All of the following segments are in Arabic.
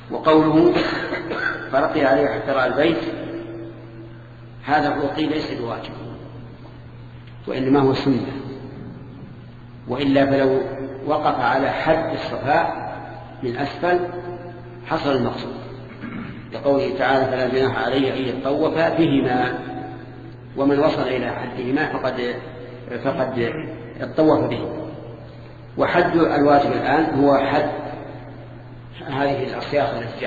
وقوله فرقي عليه حتى رأى البيت، هذا الرقي ليس بواجب وإنما هو سنة، وإلا فلو وقف على حد الصفاء من أسفل حصل المقصود، لقوله تعالى فلا جناح عليه أن يطوف بهما، ومن وصل إلى حدهما فقد اطوف به. وحد الواجب الآن هو حد هذه الأصياغ التي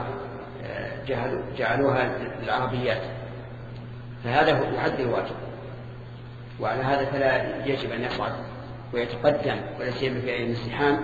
جعلوها للعربيات، فهذا هو حد الواجب، وعلى هذا فلا يجب أن يصعد ويتقدم ولا سيما في أيام الازدحام.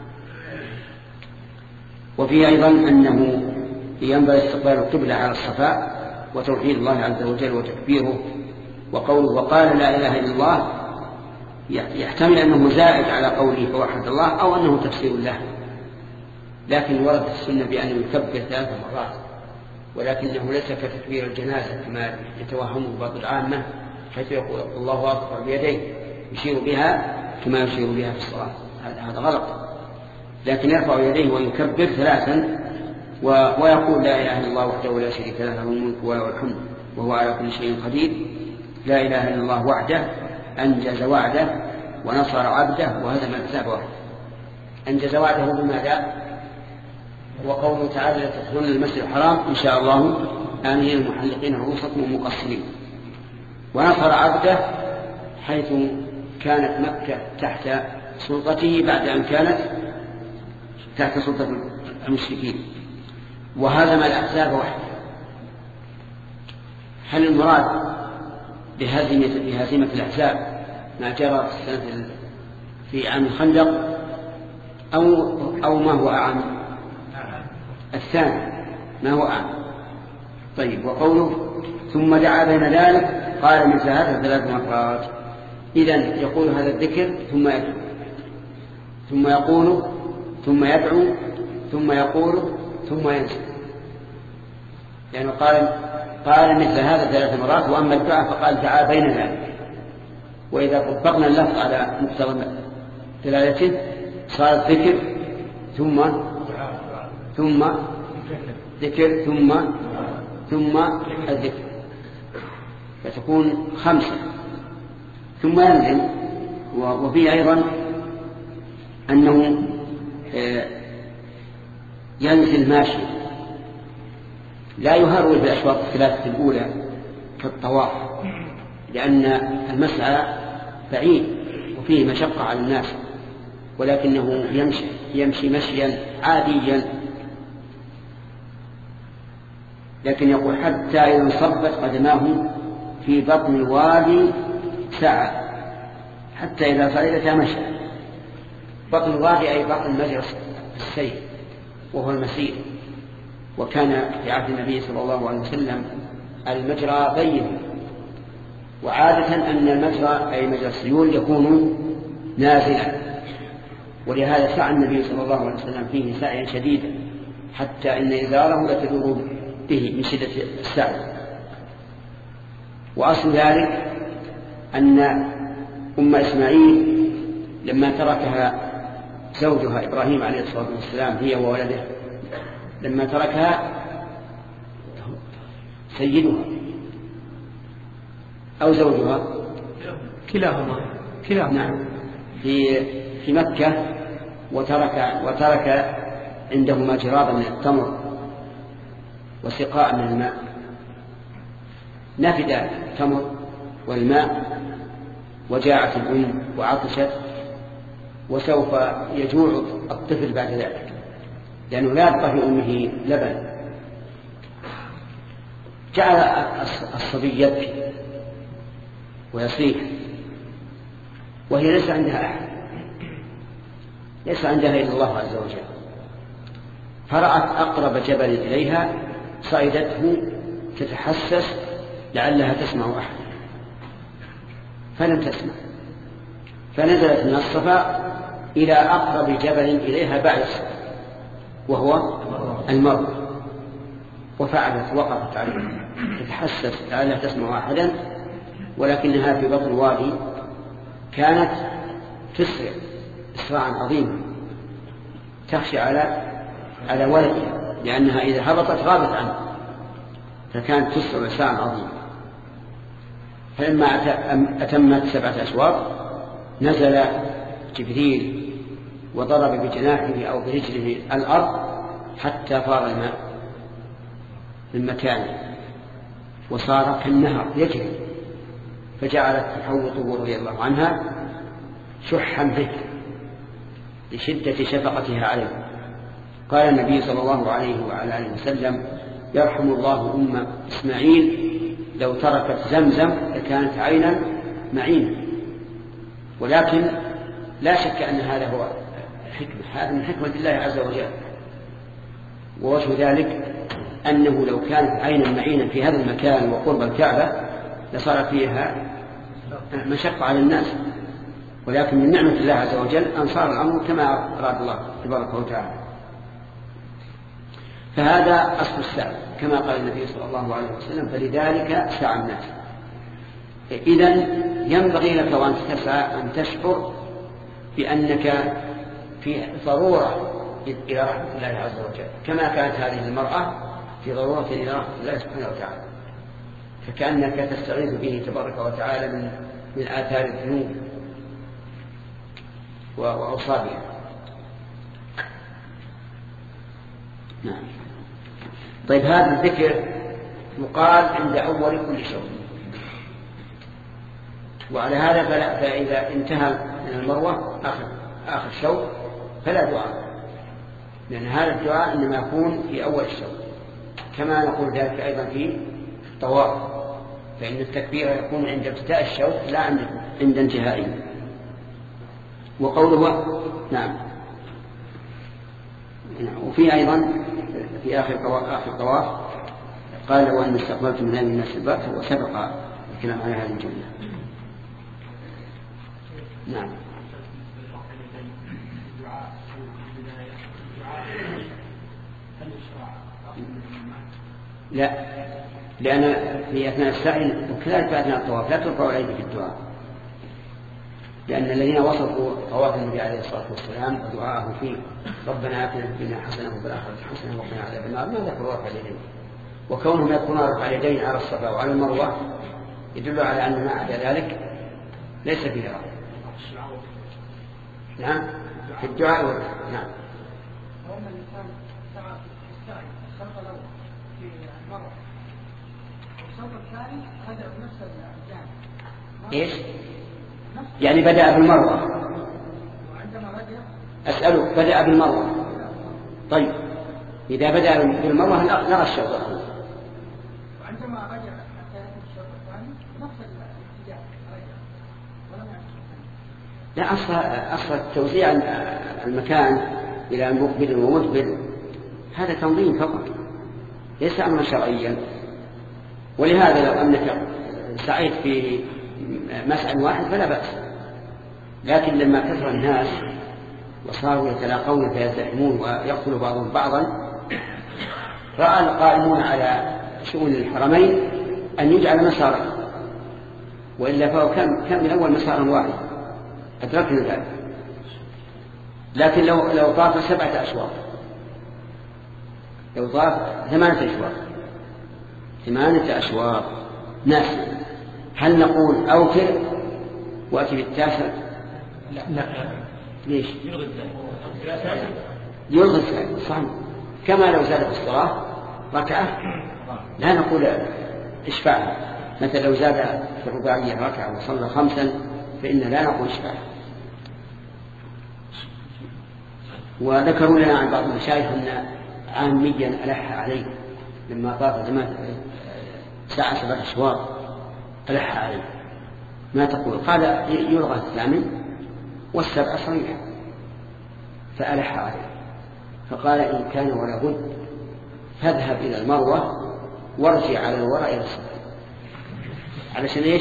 وفيه أيضا أنه ينبغي استقبال القبلة على الصفاء وتوحيد الله عز وجل وتكبيره. وقوله وقال لا إله إلا الله يحتمل أنه زائد على قوله فوحد الله أو أنه تفسير له، لكن ورد السنة بأنه يكبر 3 مرات، ولكنه ليس كتكبير الجنازة كما يتوهمه بعض العامة حيث يقول الله أكبر بيديه يشير بها كما يشير بها في الصلاة، هذا غلط، لكن يرفع يديه ويكبر 3 ويقول لا إله إلا الله وحده لا شريك له له الملك وله الحمد وهو على كل شيء قدير. لا إله إلا الله وحده أنجز وعده ونصر عبده وهزم الأحزاب وحده. أنجز وعده بماذا؟ وقوله تعالى تدخلون المسجد الحرام إن شاء الله آمنين محلقين رؤوسكم ومقصرين. ونصر عبده حيث كانت مكة تحت سلطته بعد أن كانت تحت سلطة المشركين، وهزم الأحزاب وحده. هل المراد بهزيمة الأحزاب ما جرى في عام الخندق أو ما هو أعم؟ الثاني ما هو أعم. طيب وقوله ثم دعا بين ذلك قال مثل هذا 3 مرات. إذن يقول هذا الذكر ثم يدعو ثم يقول ثم يدعو ثم يقول ثم ينسى، يعني قال مثل هذا 3 مرات، وأما الدعاء فقال دعا بين ذلك. وإذا طبقنا اللفظ على مقتضى دلالته صار الذكر ثم ذكر ثم الذكر، فتكون 5. ثم ينزل. وفيه أيضا أنه ينزل ماشي لا يهرول بالأشواط الثلاثة الأولى كالطواف، لأن المسعى بعيد وفيه مشقة على الناس، ولكنه يمشي مشيا عاديا. لكن يقول حتى إذا انصبت قدماه في بطن الوادي سعى، حتى إذا صعدتها مشى. بطن الوادي أي بطن مجرى السير وهو المسير، وكان في عهد النبي صلى الله عليه وسلم المجرى ضيق، وعادة أن المجرى أي مجرى السيول يكون نازلا، ولهذا سعى النبي صلى الله عليه وسلم فيه سعيا شديدا حتى إن إزاره لتدور به من شدة السعي. وأصل ذلك أن أم إسماعيل لما تركها زوجها إبراهيم عليه الصلاة والسلام هي وولده، لما تركها سيدها أو زوجها كلاهما نعم في مكة، وترك عندهما جرابا من التمر وسقاء من الماء، نفد التمر والماء وجاعت الأم وعطشت، وسوف يجوع الطفل بعد ذلك لأنه لا يبقى في أمه لبن. جعل الصبي يبكي ويصيح وهي ليس عندها أحد، ليس عندها إلا الله عز وجل، فرأت أقرب جبل إليها صعدته تتحسس لعلها تسمع أحد، فلم تسمع، فنزلت من الصفا إلى أقرب جبل إليها بعد الصفا وهو المروة، وفعلت وقفت عليه تتحسس لعلها تسمع أحدا، ولكنها في بطن الوادي كانت تسرع إسراعا عظيما تخشى على ولدها لأنها إذا هبطت غابت عنه، فكانت تسرع ساعة عظيمة. فلما أتمت 7 أشواط نزل جبريل وضرب بجناحه أو برجله الأرض حتى فار الماء من مكانه وصار كالنهر يجري، فجعلت تحوطه رضي الله عنها شحا به لشدة شفقتها عليه. قال النبي صلى الله عليه وعلى آله وسلم: يرحم الله أم إسماعيل لو تركت زمزم لكانت عينا معينا. ولكن لا شك أن هذا هو حكمة، هذا من حكمة الله عز وجل. ووجه ذلك أنه لو كانت عينا معينا في هذا المكان وقرب الكعبة لصار فيها مشقة على الناس، ولكن من نعمة الله عز وجل أن صار الأمر كما أراد الله تبارك وتعالى. فهذا أصل السعي كما قال النبي صلى الله عليه وسلم: فلذلك سعى الناس. إذن ينبغي لك وأن تسعى أن تشعر بأنك في ضرورة إلى رحمة الله عز وجل، كما كانت هذه المرأة في ضرورة إلى رحمة الله سبحانه وتعالى، فكأنك تستغيث به تبارك وتعالى من آثار الذنوب وأوصابها. نعم. طيب، هذا الذكر يقال عند أول كل شوط، وعلى هذا فإذا انتهى من المروة آخر شوط فلا دعاء، لأن هذا الدعاء إنما يكون في أول الشوط، كما نقول ذلك أيضا في الطواف، فإن التكبير يكون عند ابتداء الشوط لا عند انتهائه. وقوله نعم. وفي أيضا في آخر الطواف قال: وأن استقبلت من أمر الناس الباب، وسبق الكلام على هذه الجملة. نعم. لا، لأن في أثناء السعي وكذلك في أثناء الطواف لا ترفع الأيدي في الدعاء، لأن الذين وصفوا طواف النبي عليه الصلاة والسلام ودعاءه فيه: ربنا آتنا في الدنيا حسنة وفي الآخرة حسنة وقنا عذاب النار، ما ذكروا رفع اليدين. وكونهم يذكرون رفع اليدين على الصفا وعلى المروة يدل على أن ما عدا ذلك ليس فيه رفع. نعم، في الدعاء نعم. إيش؟ يعني بدأ بالمروة. أسألك، بدأ بالمروة. طيب، إذا بدأ بالمروة نرى الشوط الأول. وعندما رجع حتى يأتي الشوط الثاني نفس الاتجاه لا، أصل توزيع المكان إلى مقبل ومدبر هذا تنظيم فقط، ليس أمرا شرعيا. ولهذا لو أنك سعيت في مسعى واحد فلا بأس، لكن لما كثر الناس وصاروا يتلاقون فيزدحمون ويقتل بعضهم بعضا، رأى القائمون على شؤون الحرمين أن يجعل مسارا، وإلا فهو كان من أول مسار واحد، أدركنا ذلك. لكن لو طاف 7 أشواط، لو طاف 8 أشواط ناس، هل نقول أوتر وأتي بالتاسع؟ لا. ليش؟ يلغي الثاني، صح. كما لو زاد في الصلاة ركعة لا نقول إشفاع، مثل لو زاد في الرباعية ركعة وصلى 5 فإن لا نقول إشفاع. وذكروا لنا عن بعض المشايخ أن عاميا ألح عليه لما طاف ساعة 7 أشواط ألح عليه، ما تقول؟ قال يلغى 8 والسبع صريحة، فألح عليه، فقال: إن كان ولا بد فاذهب إلى المروة وارجع على الوراء إلى الصفا. علشان إيش؟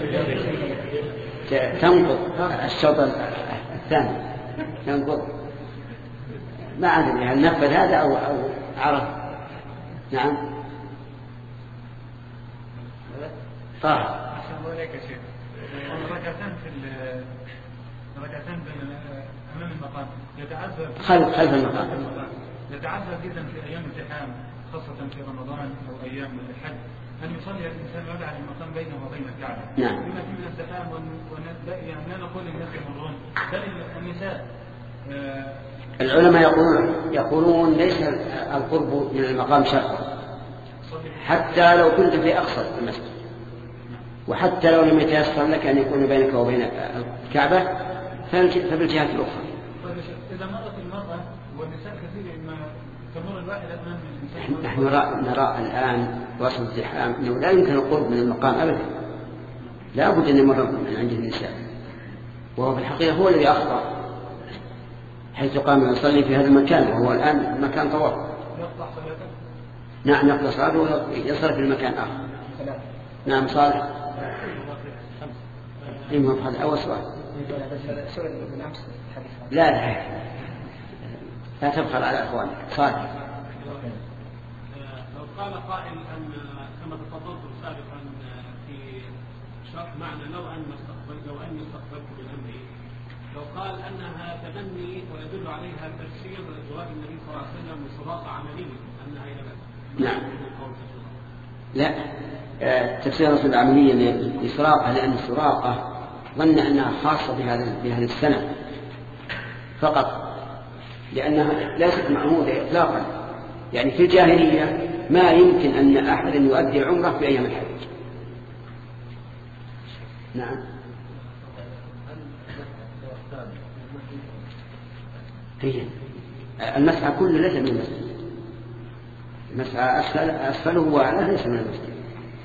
تنقض الشوط الثاني، تنقض. ما أدري هل نفذ هذا أو عرف. نعم. ركعتان أمام المقام يتعذر خلف المقام. يتعذر جدا في أيام الزحام خاصة في رمضان أو أيام الحج أن يصلي الإنسان ويجعل المقام بينه وبين الكعبة. نعم. بما فيه من الزحام يعني لا نقول الناس يمرون بل النساء. العلماء يقولون ليس القرب من المقام شرط، حتى لو كنت في أقصى المسجد، وحتى لو لم يتيسر لك أن يكون بينك وبين الكعبة فبالجهة الأخرى. إذا مرت المرأة والنساء كثير ما تمر الواحد أمام الإنسان. نحن نرى الآن وسط الزحام أنه لا يمكن القرب من المقام أبدا، لا بد أن يمر من عند النساء، وهو في الحقيقة هو الذي أخطأ حيث قام يصلي في هذا المكان وهو الآن مكان طواف. يقطع صلاته؟ نعم يقطع صلاته ويصرف في المكان آخر. نعم صالح. هذا أول سؤال. لا تبخل على أخوانك. صالح. لو قال قائل أن كما تفضلتم سابقا في شرح معنى لو أني استقبلت بالأمر، لو قال أنها تبني ويدل عليها تفسير جواب النبي صلى الله عليه وسلم بصراحة عملية أنها إلى بس. نعم. لا تفسير الرسول العملية لسراقة، لأن السراقة ظن أنها خاصة بهذه السنة فقط، لأنها ليست معهودة إطلاقا. يعني في الجاهلية ما يمكن أن أحد يؤدي عمره في أيام الحج. نعم. هي المسعى كله ليس من المسجد، المسعى أسفله وأعلاه ليس من المسجد.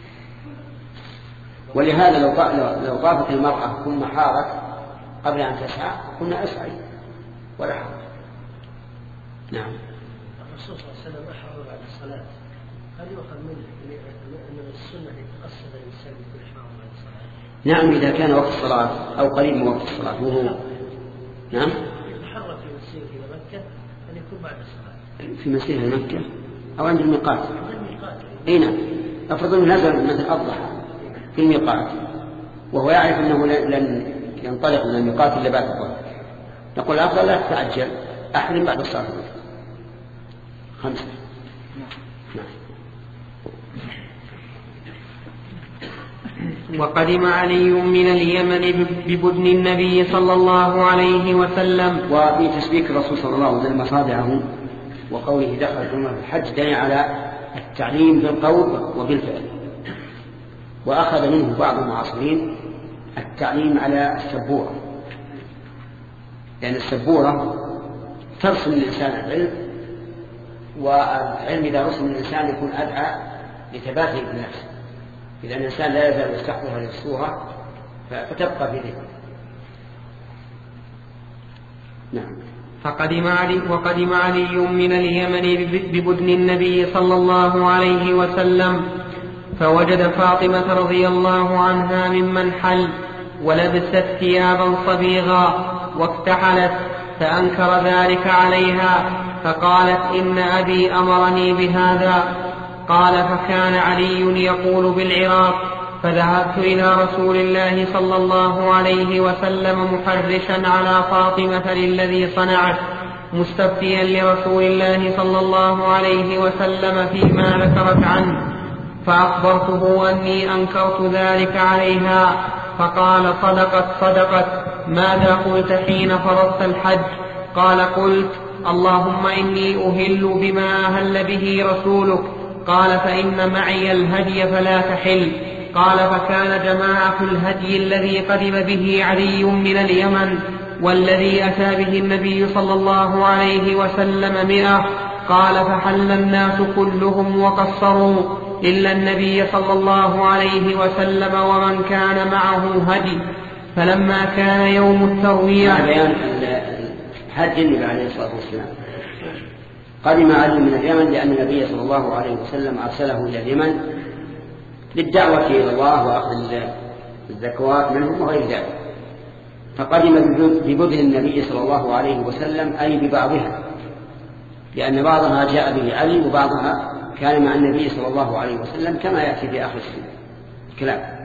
ولهذا لو طافت المرأة ثم حارت قبل أن تسعى قلنا أسعي ولا حرج. نعم. الرسول صلى الله عليه وسلم أحرر بعد الصلاة، هل يؤخذ منه أن السنة يتقصد الإنسان بكل إحرام بعد الصلاة؟ نعم إذا كان وقت الصلاة أو قريب من وقت الصلاة وهو نعم يتحرك في مسيره إلى مكة أن يكون بعد الصلاة في مسيره إلى مكة أو عند الميقات. أي نعم. أفرض أنه نزل مثل أضحى في الميقات وهو يعرف أنه لن ينطلق من الميقات إلا بعد الظهر، نقول أفضل لا تتعجل، أحرم بعد الصلاة 5. نعم. وقدم علي من اليمن ببدن النبي صلى الله عليه وسلم. وفي تسبيك الرسول صلى الله عليه وسلم مصادعه وقوله دخل في الحج دل على التعليم بالقول وبالفعل، وأخذ منه بعض المعاصرين التعليم على السبورة، لأن السبورة ترسم الإنسان العلم، والعلم إذا رسم الإنسان يكون أدعى لثباته بالنفس، إذا الإنسان لا يزال يستحضر هذه الصورة فتبقى في ذهنه. نعم. وقدم علي من اليمن ببدن النبي صلى الله عليه وسلم فوجد فاطمة رضي الله عنها ممن حل ولبست ثيابا صبيغا واكتحلت، فأنكر ذلك عليها فقالت إن أبي أمرني بهذا. قال فكان علي يقول بالعراق، فذهبت إلى رسول الله صلى الله عليه وسلم محرشا على فاطمة للذي صنعت، مستفتيا لرسول الله صلى الله عليه وسلم فيما ذكرت عنه، فأخبرته أني أنكرت ذلك عليها، فقال صدقت. ماذا قلت حين فرضت الحج؟ قال قلت اللهم إني أهل بما أهل به رسولك. قال فإن معي الهدي فلا تحل. قال فكان جماعة الهدي الذي قدم به علي من اليمن والذي أتى به النبي صلى الله عليه وسلم 100. قال فحل الناس كلهم وقصروا إلا النبي صلى الله عليه وسلم ومن كان معه هدي. فلما كان يوم التروية بيان حج النبي عليه الصلاة والسلام، قدم علي من اليمن لأن النبي صلى الله عليه وسلم أرسله إلى اليمن للدعوة إلى الله وأخذ الزكوات منهم وغير ذلك، فقدم ببدن النبي صلى الله عليه وسلم أي ببعضها، لأن بعضها جاء به علي وبعضها كان مع النبي صلى الله عليه وسلم كما يأتي في آخر الكلام.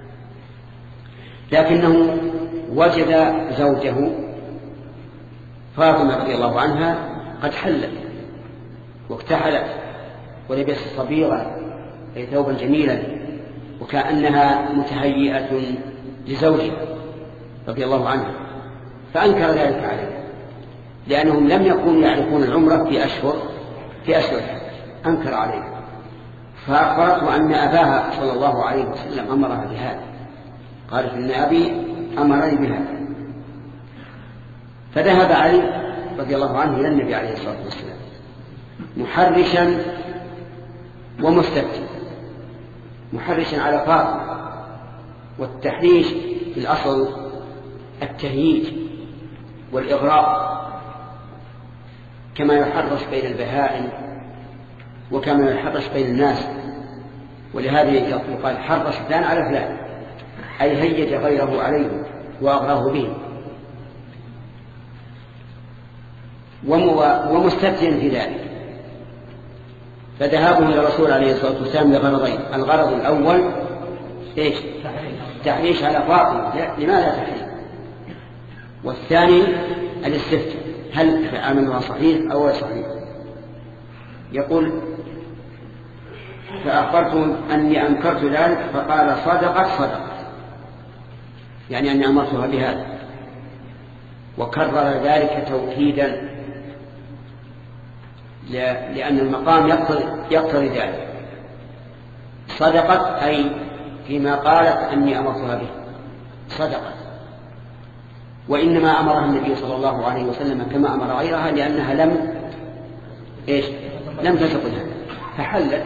لكنه وجد زوجه فاطمة رضي الله عنها قد حلت واكتحلت ولبست صبيغة أي ثوبا جميلا وكأنها متهيئة لزوجها رضي الله عنه، فأنكر ذلك عليه لأنهم لم يكونوا يعرفون العمرة في أشهر الحج، أنكر عليه فأخبرته أن أباها صلى الله عليه وسلم أمرها بهذا، قالت إن أبي أمرني بهذا. فذهب علي رضي الله عنه إلى النبي عليه الصلاة والسلام محرشا ومستفتي، محرشا على فاطمة، والتحريش في الأصل التهييج والإغراء كما يحرش بين البهائم وكما يحرش بين الناس، ولهذا يقال حرش فلان على فلان أي هيج غيره عليه وأغراه به، ومستفتيا في ذلك. فذهابه إلى الرسول عليه الصلاة والسلام لغرضين: الغرض الأول إيش؟ تحريش على فاطمة، لماذا تحريش؟ والثاني الاستفتاء، هل عملها صحيح أو غير صحيح؟ يقول: فأخبرت أني أنكرت ذلك، فقال: صدقت يعني أني أمرتها بهذا، وكرر ذلك توكيدا لأن المقام يقتضي ذلك. صدقت أي فيما قالت أني أمرتها به صدقت، وإنما أمرها النبي صلى الله عليه وسلم كما أمر غيرها لأنها لم تسقطها فحلت.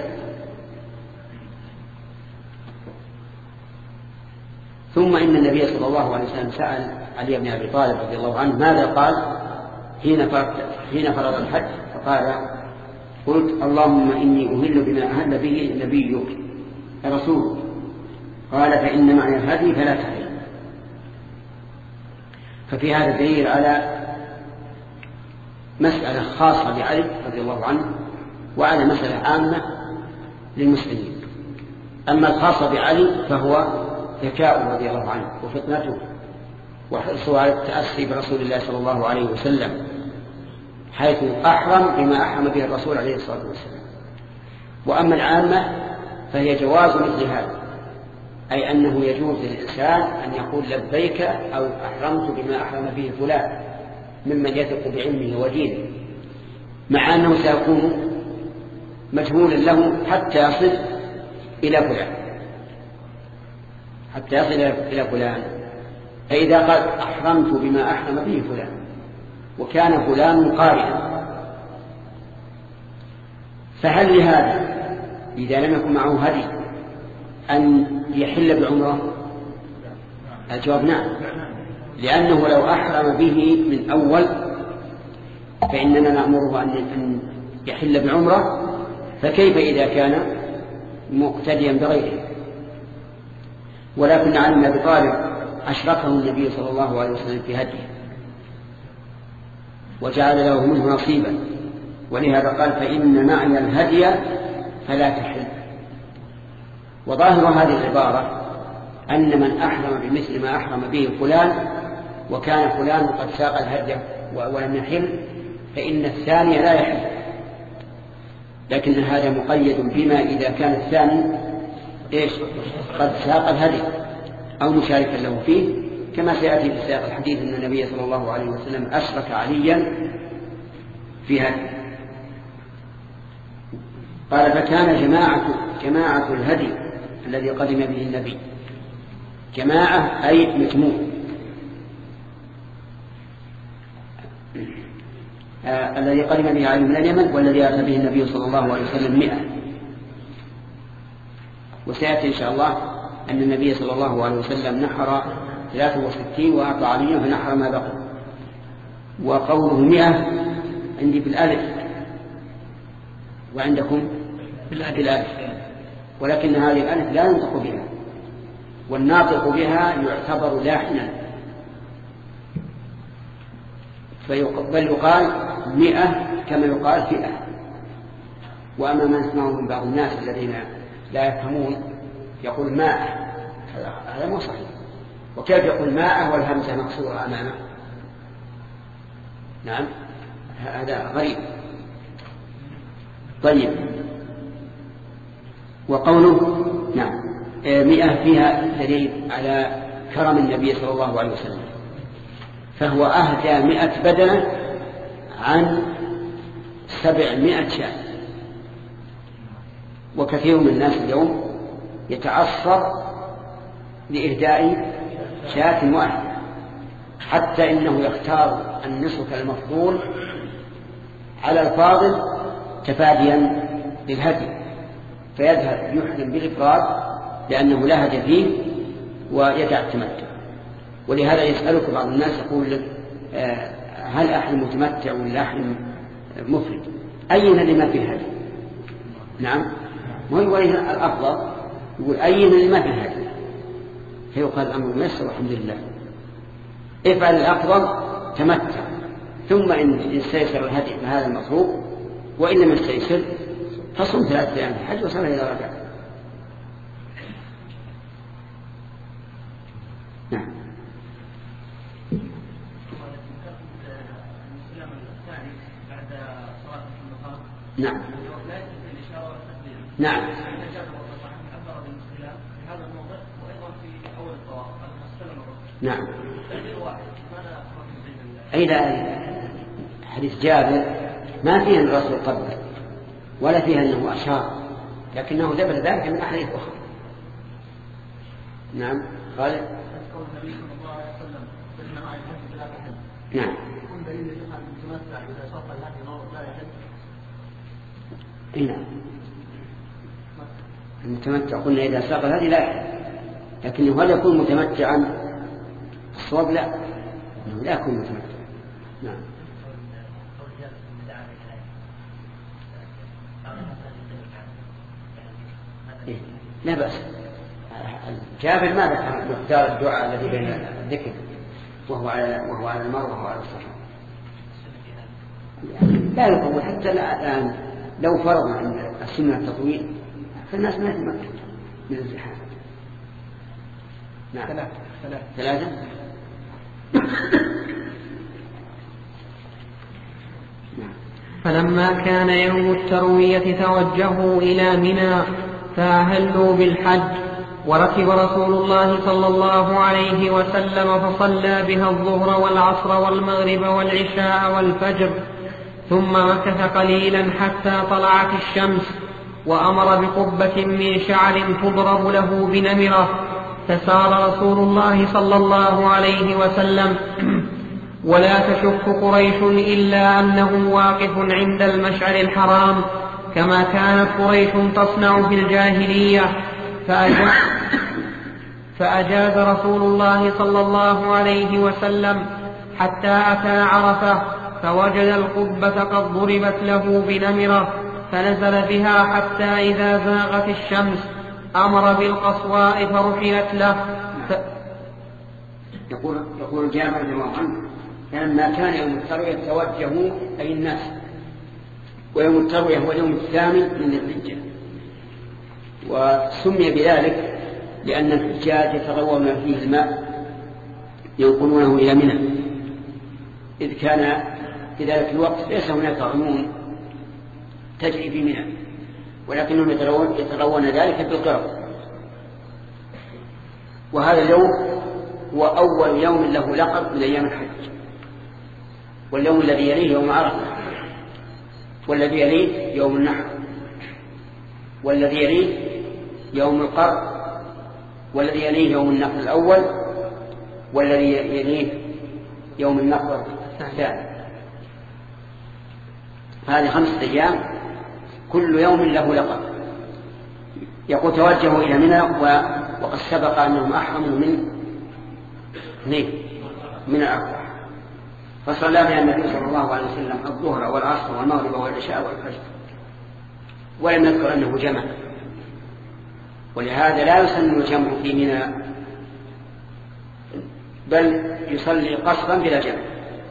ثم إن النبي صلى الله عليه وسلم سأل علي بن أبي طالب رضي الله عنه ماذا قال حين فرض الحج، فقال: قلت: اللهم إني أهل بما أهل به نبيك رسولك. قال: فإن معي الهدي فلا تحل. ففي هذا دليل على مسألة خاصة بعلي رضي الله عنه وعلى مسألة عامة للمسلمين. أما الخاصة بعلي فهو ذكاؤه رضي الله عنه وفطنته وحرصه على التأسي برسول الله صلى الله عليه وسلم، حيث أحرم بما أحرم به الرسول عليه الصلاة والسلام. وأما العامة فهي جواز مثل هذا، أي أنه يجوز للإنسان أن يقول لبيك أو أحرمت بما أحرم به فلان ممن يثق بعلمه ودينه، مع أنه سيكون مجهولا له حتى يصل إلى فلان. فإذا قال أحرمت بما أحرم به فلان وكان فلان قارئا، فهل لهذا إذا لم يكن معه هدي أن يحل بعمره؟ الجواب نعم، لأنه لو أحرم به من أول فإننا نأمره أن يحل بعمره، فكيف إذا كان مقتديا بغيره؟ ولكن علي بن أبي طالب أشركه النبي صلى الله عليه وسلم في هديه وجعل له منه نصيبا، ولهذا قال: فإن معي الهدي فلا تحل. وظاهر هذه العبارة أن من أحرم بمثل ما أحرم به فلان وكان فلان قد ساق الهدي ولم يحل فإن الثاني لا يحل، لكن هذا مقيد بما إذا كان الثاني قد ساق الهدي أو مشاركا له فيه، كما سيأتي في سياق الحديث أن النبي صلى الله عليه وسلم أشرك عليا في هدي. قال: فكان جماعة الهدي الذي قدم به النبي، جماعة أي مجموع، الذي قدم به علي من اليمن والذي أتى به النبي صلى الله عليه وسلم 100. وسيأتي إن شاء الله أن النبي صلى الله عليه وسلم نحر 63 وأعطى عليا فنحر ما بقي. وقوله 100 عندي بالألف وعندكم بالألف، ولكن هذه الألف لا ينطق بها، والناطق بها يعتبر لاحنا، بل يقال 100 كما يقال 100. وأما ما نسمعه من بعض الناس الذين لا يفهمون يقول 100، هذا مو صحيح. وكيف يقول 100 والهمزة مكسورة أمامه؟ نعم، هذا غريب. طيب، وقوله نعم 100 فيها دليل على كرم النبي صلى الله عليه وسلم، فهو أهدى 100 بدنة عن 700 شاة. وكثير من الناس اليوم يتعصر لإهداء شاة واحدة، حتى إنه يختار النسك المفضول على الفاضل تفاديا للهدي، فيذهب يحرم بالإفراد لأنه لا هدي فيه ويدع التمتع. ولهذا يسألك بعض الناس يقول هل أحرم متمتع ولا أحرم مفرد؟ أين اللي ما فيه هدي؟ نعم، وهو الأفضل يقول أين اللي ما فيه هدي، فيقال الأمر ميسر والحمد لله. افعل الأفضل تمتع، ثم إن استيسر الهدي فهذا المطلوب، وإن لم يستيسر فصم 3 أيام في الحج وصلها إلى رجع. نعم. نعم. نعم. نعم. أي لا، حديث جابر ما فيه أن الرسول قبل ولا فيه أنه أشار، لكنه ثبت ذلك من أحاديث أخرى. نعم. قال يذكر النبي صلى الله عليه وسلم إن مع الحج بلا يحج. نعم. يكون دليل يجوز أن يتمتع إذا صف الهدي لا يحج. أي نعم. المتمتع قلنا إذا ساق الهدي لا يحج، لكنه هل يكون متمتعا؟ الصواب لا، إنه لا يكون متمتع. نعم. إيه؟ لا بأس. جابر ما ذكر مقدار الدعاء الذي بين الذكر وهو على المروة وهو على الصفا، يعني لا يقول حتى الآن لو فرضنا عند السنة التطويل فالناس ما يتمكن من الزحام. نعم. 3. فلما كان يوم التروية توجهوا إلى منى فأهلوا بالحج، وركب رسول الله صلى الله عليه وسلم فصلى بها الظهر والعصر والمغرب والعشاء والفجر، ثم مكث قليلا حتى طلعت الشمس، وأمر بقبة من شعر تضرب له بنمرة، فسار رسول الله صلى الله عليه وسلم، ولا تشك قريش إلا أنه واقف عند المشعر الحرام كما كانت قريش تصنع في الجاهلية. فأجاز رسول الله صلى الله عليه وسلم حتى أتى عرفة، فوجد القبة قد ضربت له بنمرة، فنزل بها حتى إذا زاغت الشمس أمر بالقصواء فرحلت له. يقول جابر رضي الله عنه لما كان يوم التروية توجهوا أي الناس، ويوم التروية هو اليوم الثامن من الحجة، وسمي بذلك لأن الحجاج يتغوون فيه الماء ينقلونه إلى منى، إذ كان في ذلك الوقت ليس هناك عيون تجري في منى، ولكنهم يتغوون ذلك بالقرب. وهذا اليوم هو أول يوم له لقب من أيام الحج، واليوم الذي يليه يوم عرفة، والذي يليه يوم النحر، والذي يليه يوم القر، والذي يليه يوم النحر الأول، والذي يليه يوم النحر الثاني. هذه 5 أيام كل يوم له لقب. يقول توجهوا إلى منى، وقد سبق أنهم أحرموا من العقبة، فصلى بها النبي صلى الله عليه وسلم الظهر والعصر والمغرب والعشاء والفجر، ولم يذكر أنه جمع، ولهذا لا يسن الجمع في منى، بل يصلي قصرا بلا جمع.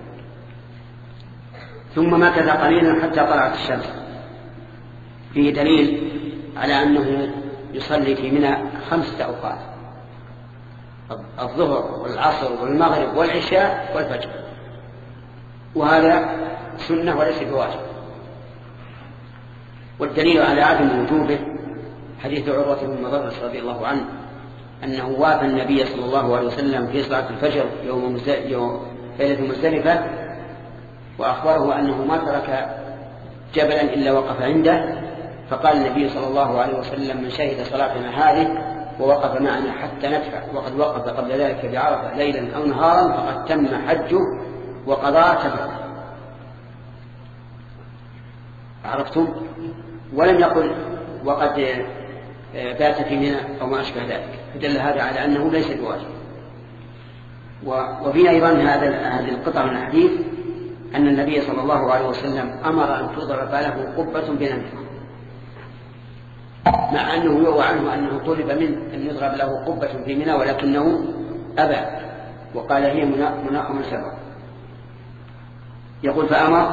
ثم مكث قليلا حتى طلعت الشمس، فيه دليل على أنه يصلي في منى 5 أوقات: الظهر والعصر والمغرب والعشاء والفجر، وهذا سنة وليس بواجب. والدليل على عدم وجوبه حديث عروة بن مضرة رضي الله عنه أنه وافى النبي صلى الله عليه وسلم في صلاة الفجر يوم ليلة مزدلفة، وأخبره أنه ما ترك جبلا إلا وقف عنده، فقال النبي صلى الله عليه وسلم: من شهد صلاتنا هذه ووقف معنا حتى ندفع وقد وقف قبل ذلك بعرفة ليلا أو نهارا فقد تم حجه وقضى تفته. عرفتم؟ ولم يقل وقد بات في منى أو ما أشبه ذلك، فدل هذا على أنه ليس بواجب. وفي أيضا هذه القطعة من الحديث أن النبي صلى الله عليه وسلم أمر أن تضرب له قبة بنمرة، مع أنه يروى عنه أنه طلب منه أن يضرب له قبة في منى ولكنه أبى وقال: هي مناخ من سبق. يقول: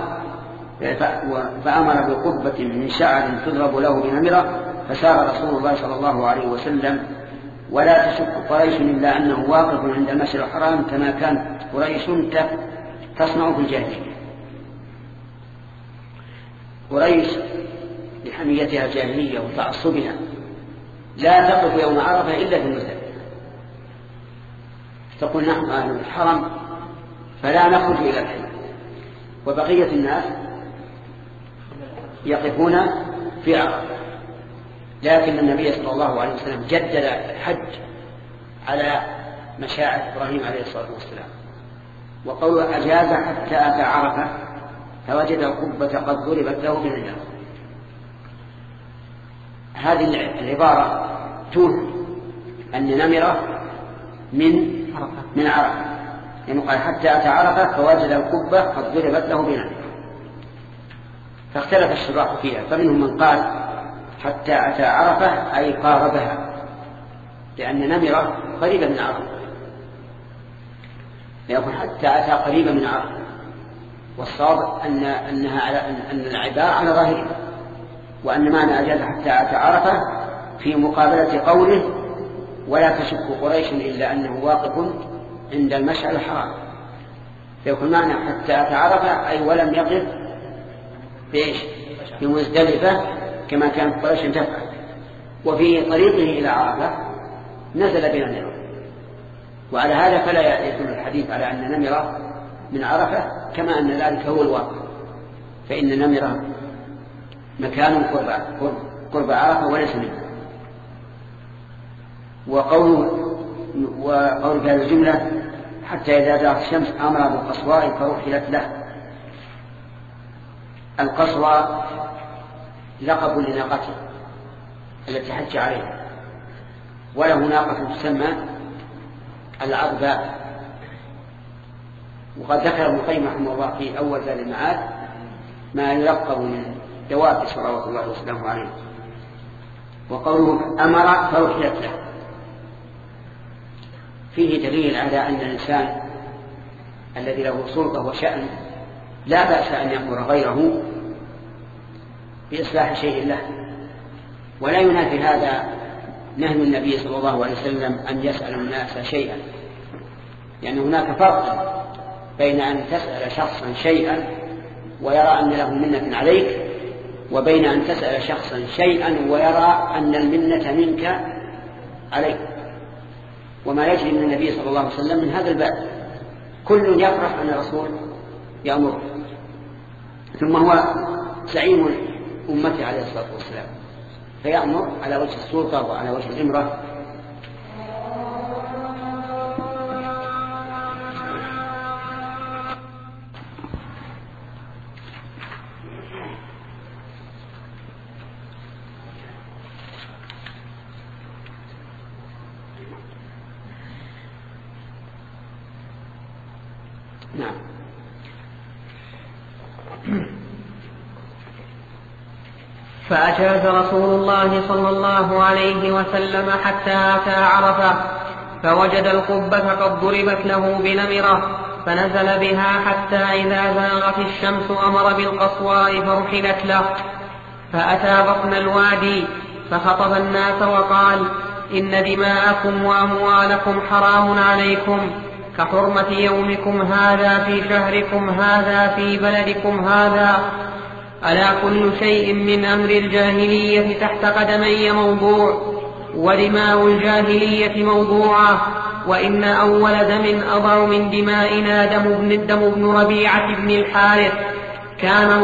فأمر بقبة من شعر تضرب له بنمرة، فسار رسول الله صلى الله عليه وسلم ولا تشك قريش إلا أنه واقف عند المسجد الحرام كما كانت قريش تصنع في الجاهلية. قريش بحميتها الجاهلية وتعصبها لا تقف يوم عرفة إلا في المزدلفة، تقول: نحن أهل الحرم فلا نخرج إلى الحج، وبقية الناس يقفون في عرفة. لكن النبي صلى الله عليه وسلم جدد الحج على مشاعر إبراهيم عليه الصلاة والسلام، وقوله أجاز حتى أتى عرفة فوجد القبة قد ضربت له بالنجاة. هذه العبارة توهم أن نمرة من عرفة، يعني قال حتى أتى عرفة فوجد القبة قد ضربت له بالنجاة. فاختلف الشراح فيها، فمنهم من قال حتى أتى عرفة أي قاربها، لأن نمرة قريبة من عرفة، يقول حتى أتى قريبا من عرفة، والصواب أنها على أن العبارة على ظاهرها، وأن معنى أجاز حتى أتى عرفة في مقابلة قوله ولا تشك قريش إلا أنه واقف عند المشعر الحرام، فيكون معنى حتى أتى عرفة أي ولم يقف في مزدلفة كما كانت قريش تفعل. وفي طريقه إلى عرفة نزل بين النمر، وعلى هذا فلا يدل الحديث على أن نمرة من عرفة، كما أن ذلك هو الواقع، فإن نمرة مكان قرب عرفة وليس منه. وقول في هذه الجملة حتى إذا زالت الشمس أمر بالقصواء فرحلت له. القصوى لقب لناقته التي حج عليها، وله ناقة تسمى العضباء. وقد ذكر ابن القيم رحمه الله في أول زاد المعاد ما يلقب من دواب صلوات الله وسلامه عليه. وقوله أمر فرحلت له فيه دليل على أن الإنسان الذي له سلطة وشأن لا بأس أن يأمر غيره بإصلاح شيء له، ولا ينافي هذا نهي النبي صلى الله عليه وسلم أن يسأل الناس شيئا، لأن هناك فرق بين أن تسأل شخصا شيئا ويرى أن له منة عليك، وبين أن تسأل شخصا شيئا ويرى أن المنة منك عليك. وما يجري من النبي صلى الله عليه وسلم من هذا الباب، كل يفرح أن الرسول يأمره، ثم هو زعيم أمته عليه الصلاة والسلام، فيأمر على وجه السلطة وعلى وجه الإمرة. نعم. فأجاز رسول الله صلى الله عليه وسلم حتى أتى عرفة فوجد القبة قد ضربت له بنمرة، فنزل بها حتى إذا زاغت الشمس أمر بالقصواء فرحلت له، فأتى بطن الوادي فخطب الناس وقال: إن دماءكم وأموالكم حرام عليكم كحرمة يومكم هذا في شهركم هذا في بلدكم هذا، ألا كل شيء من أمر الجاهلية تحت قدمي موضوع، ودماء الجاهلية موضوعة، وإن أول دم أضع من دمائنا دم بن ربيعة بن الحارث كان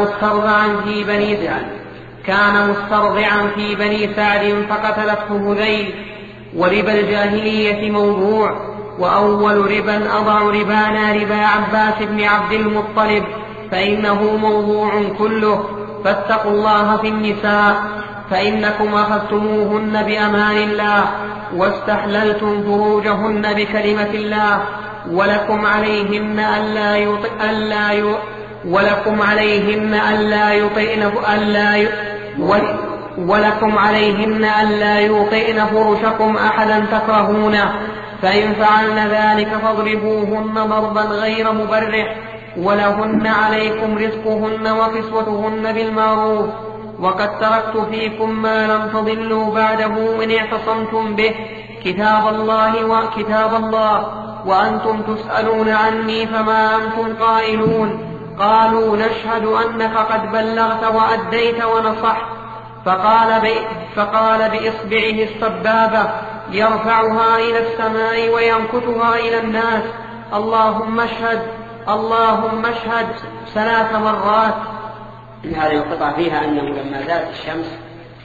مسترضعا في بني سعد فقتلته هذيل. وربا الجاهلية موضوع، وأول ربا أضع ربانا ربا عباس بن عبد المطلب فإنه موضوع كله. فاتقوا الله في النساء فإنكم أخذتموهن بأمان الله واستحللتم فروجهن بكلمة الله، ولكم عليهن ألا يطئن فرشكم أحدا تكرهونه، فإن فعلن ذلك فاضربوهن ضربا غير مبرح، ولهن عليكم رزقهن وكسوتهن بالمعروف. وقد تركت فيكم ما لم تضلوا بعده إن اعتصمتم به، كتاب الله وأنتم تسألون عني فما أنتم قائلون. قالوا نشهد أنك قد بلغت وأديت ونصحت. فقال بإصبعه السبابة يرفعها إلى السماء وينكتها إلى الناس: اللهم اشهد 3 مرات. هذه القطعة فيها أنه لما زالت الشمس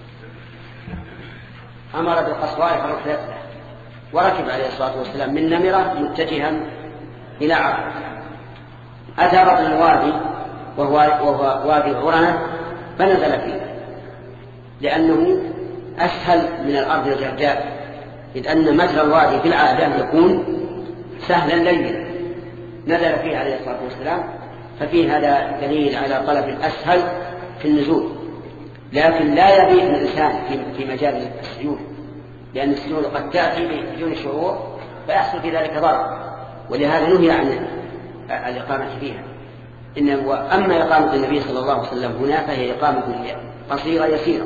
أمر بالقصواء فركبت له، وركب عليه الصلاة والسلام من نمرة متجها إلى عرفة. أتى بطن الوادي وهو وادي عرنة فنزل فيه، لأنه أسهل من الأرض الجرداء، إذ أن مجرى الوادي في العادة يكون سهلا لينا، نزل فيه عليه الصلاة والسلام. ففيه هذا دليل على طلب الأسهل في النزول، لكن لا يبيت الإنسان في مجال السجود، لأن السجود قد تأتي بدون شعور فيحصل في ذلك ضرر، ولهذا نهي عن الإقامة فيها. أما إقامة النبي صلى الله عليه وسلم هنا فهي إقامة قصيرة يسيرة.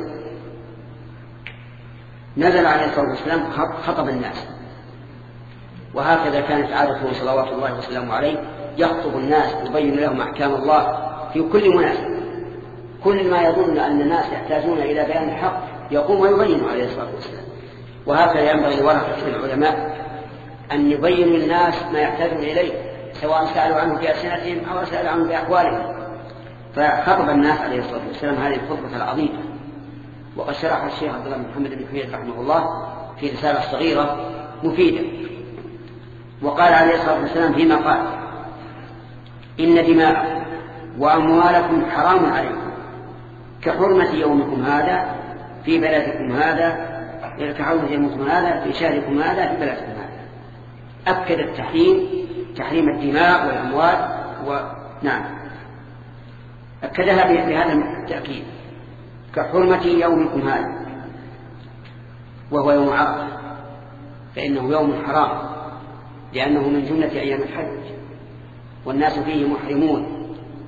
نزل عليه الصلاة والسلام خطب الناس، وهكذا كانت عادته صلوات الله وسلامه عليه، يخطب الناس يبين لهم أحكام الله في كل مناسبة. كل ما يظن أن الناس يحتاجون إلى بيان الحق يقوم ويبين عليه الصلاة والسلام. وهكذا ينبغي لورثة العلماء أن يبينوا للناس ما يحتاجون إليه، سواء سألوا عنه بألسنتهم أو سألوا عنه بأقوالهم. فخطب الناس عليه الصلاة والسلام هذه الخطبة العظيمة، وقد شرح الشيخ عبد الله بن محمد بن حميد رحمه الله في رسالة صغيرة مفيدة. وقال عليه الصلاة والسلام فيما قال: إن دماءكم وأموالكم حرام عليكم كحرمة يومكم هذا في بلدكم هذا، كحرمة يومكم هذا في شهركم هذا في بلدكم هذا. أكد تحريم الدماء والأموال، ونعم أكدها بهذا التأكيد: كحرمة يومكم هذا، وهو يوم عرفة، فإنه يوم حرام لأنه من جملة أيام الحج والناس فيه محرمون.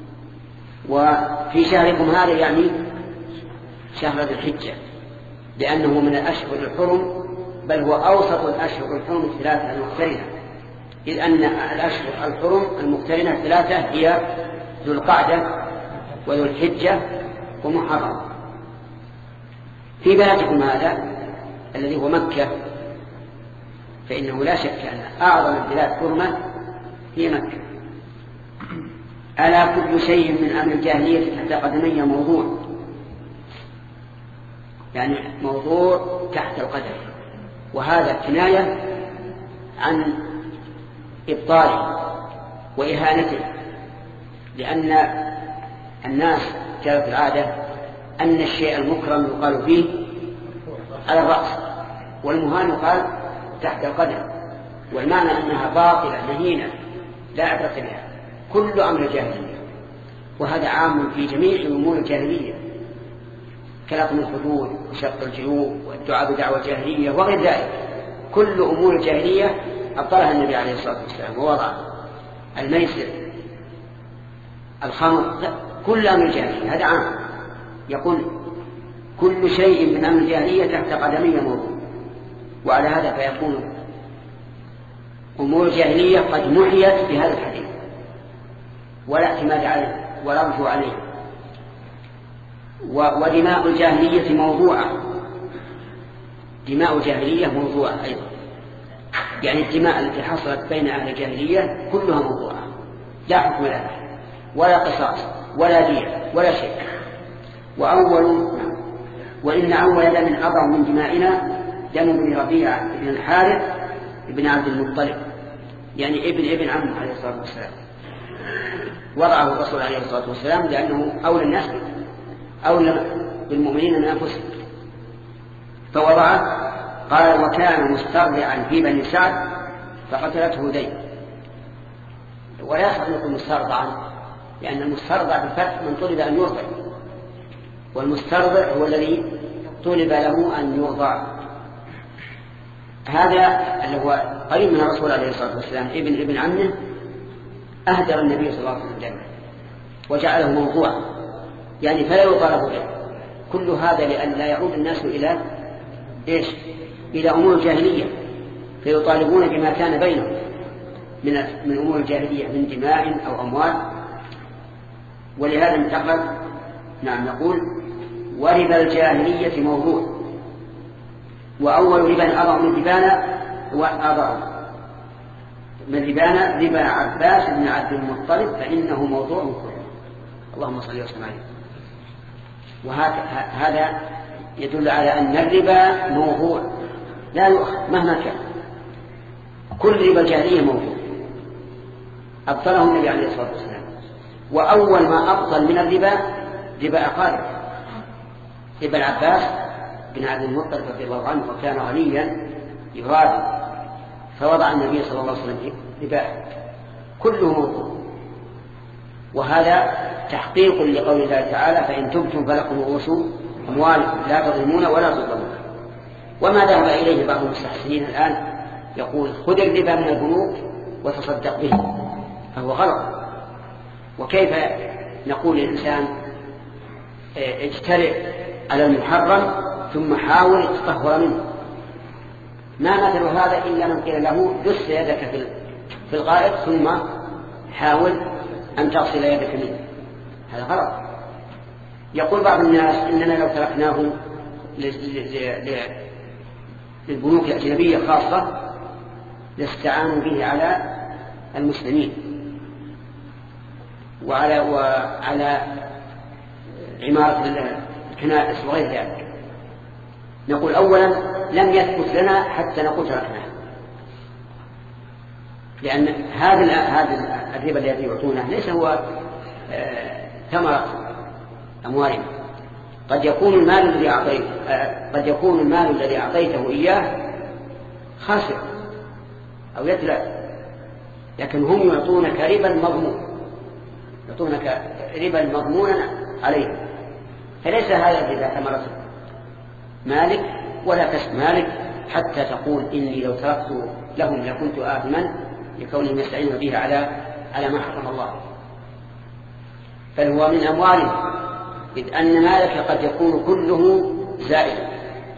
وفي شهركم هذا يعني شهر ذي الحجة، لأنه من الأشهر الحرم، بل هو أوسط الأشهر الحرم الثلاثة المقترنة، إذ أن الأشهر الحرم المقترنة الثلاثة هي ذو القعدة وذو الحجة ومحرم. في بلدكم هذا الذي هو مكة، فإنه لا شك أن أعظم البلاد حرمة هي مكة. ألا كل شيء من أمر الجاهلية تحت قدمي موضوع، يعني موضوع تحت القدم، وهذا كناية عن إبطاله وإهانته، لأن الناس جرت العادة أن الشيء المكرم يقال فيه على الرأس، والمهان يقال تحت القدم، والمعنى أنها باطلة مهينة لا عبرة بها، كل أمر جاهلية. وهذا عام في جميع أمور الجاهلية، كلطم الخدود وشق الجيوب والدعاء بدعوى الجاهلية وغير ذلك. كل أمور الجاهلية أبطلها النبي عليه الصلاة والسلام ووضع الميسر، الخمر، كل أمر الجاهلية. هذا عام، يقول كل شيء من أمر الجاهلية تحت قدمي موضوع. وعلى هذا فيكون أمور الجاهلية قد محيت بهذا الحديث ولا اعتماد عليه ولا رجوع عليه. ودماء الجاهلية موضوعة. دماء الجاهلية موضوعة أيضا، يعني الدماء التي حصلت بين أهل الجاهلية كلها موضوعة، لا حكم لها ولا قصاص ولا دية ولا شيء. وإن أول دم أضع من دمائنا دم بن ربيعة بن الحارث بن عبد المطلب، يعني ابن عمه عليه الصلاة والسلام، وضعه الرسول عليه الصلاة والسلام لأنه أولى الناس أولى بالمؤمنين من أنفسهم، فوضعه. قال وكان مسترضعا في بني سعد فقتلته هذيل. ولا يصح أن يكون مسترضعا، لأن المسترضع بالفتح من طلب أن يرضع، والمسترضع هو الذي طلب له أن يرضع. هذا اللي هو قريب من الرسول عليه الصلاة والسلام ابن عمه أهدر النبي صلى الله عليه وسلم الجنة وجعله موضوعا، يعني فلا يطالب به. كل هذا لأن لا يعود الناس إلى إيش؟ إلى أمور الجاهلية، فيطالبون بما كان بينهم من أمور الجاهلية من دماء أو أموال. ولهذا انتقل نقول وربا الجاهلية موضوع، وأول ربا أضع من ربانا ربا عباس بن عبد المطلب فإنه موضوع كله. اللهم صل وسلم عليه. وهذا يدل على أن الربا موضوع لا يؤخذ مهما كان. كل ربا الجاهلية موضوع أبطله النبي عليه الصلاة والسلام. وأول ما أبطل من الربا ربا أقارب، ربا العباس بن عبد المطلب رضي الله عنه، وكان غنيا يغادر، فوضع النبي صلى الله عليه وسلم ربا كله موضوع. وهذا تحقيق لقول الله تعالى فإن تبتم فلكم رؤوس أموالكم لا تظلمون ولا تظلمون. وما ذهب إليه بعض المستحسنين الآن يقول خذ الربا من البنوك وتصدق به، فهو غلط. وكيف نقول للإنسان اجترئ على المحرم ثم حاول تطهر منه؟ ما مثل هذا إلا من قيل له دس يدك في الغائط ثم حاول أن تغسل يدك منه، هذا غلط. يقول بعض الناس إننا لو تركناه للبنوك الأجنبية خاصة لاستعانوا به على المسلمين وعلى عمارة الكنائس وغير ذلك. نقول أولا لم يثبت لنا حتى نقول تركناه، لأن هذا الربا الذي يعطونه ليس هو ثمرة أموالنا. قد يكون المال الذي أعطيته إياه خاسر أو يتلف، لكن هم يعطونك ربا مضمونا عليه، فليس هذا الربا ثمرة مالك ولا كسب مالك حتى تقول إني لو تركت لهم لكنت آثما لكونهم يستعينون به على ما حرم الله. بل هو من أموالهم، إذ أن مالك قد يكون كله زائدا.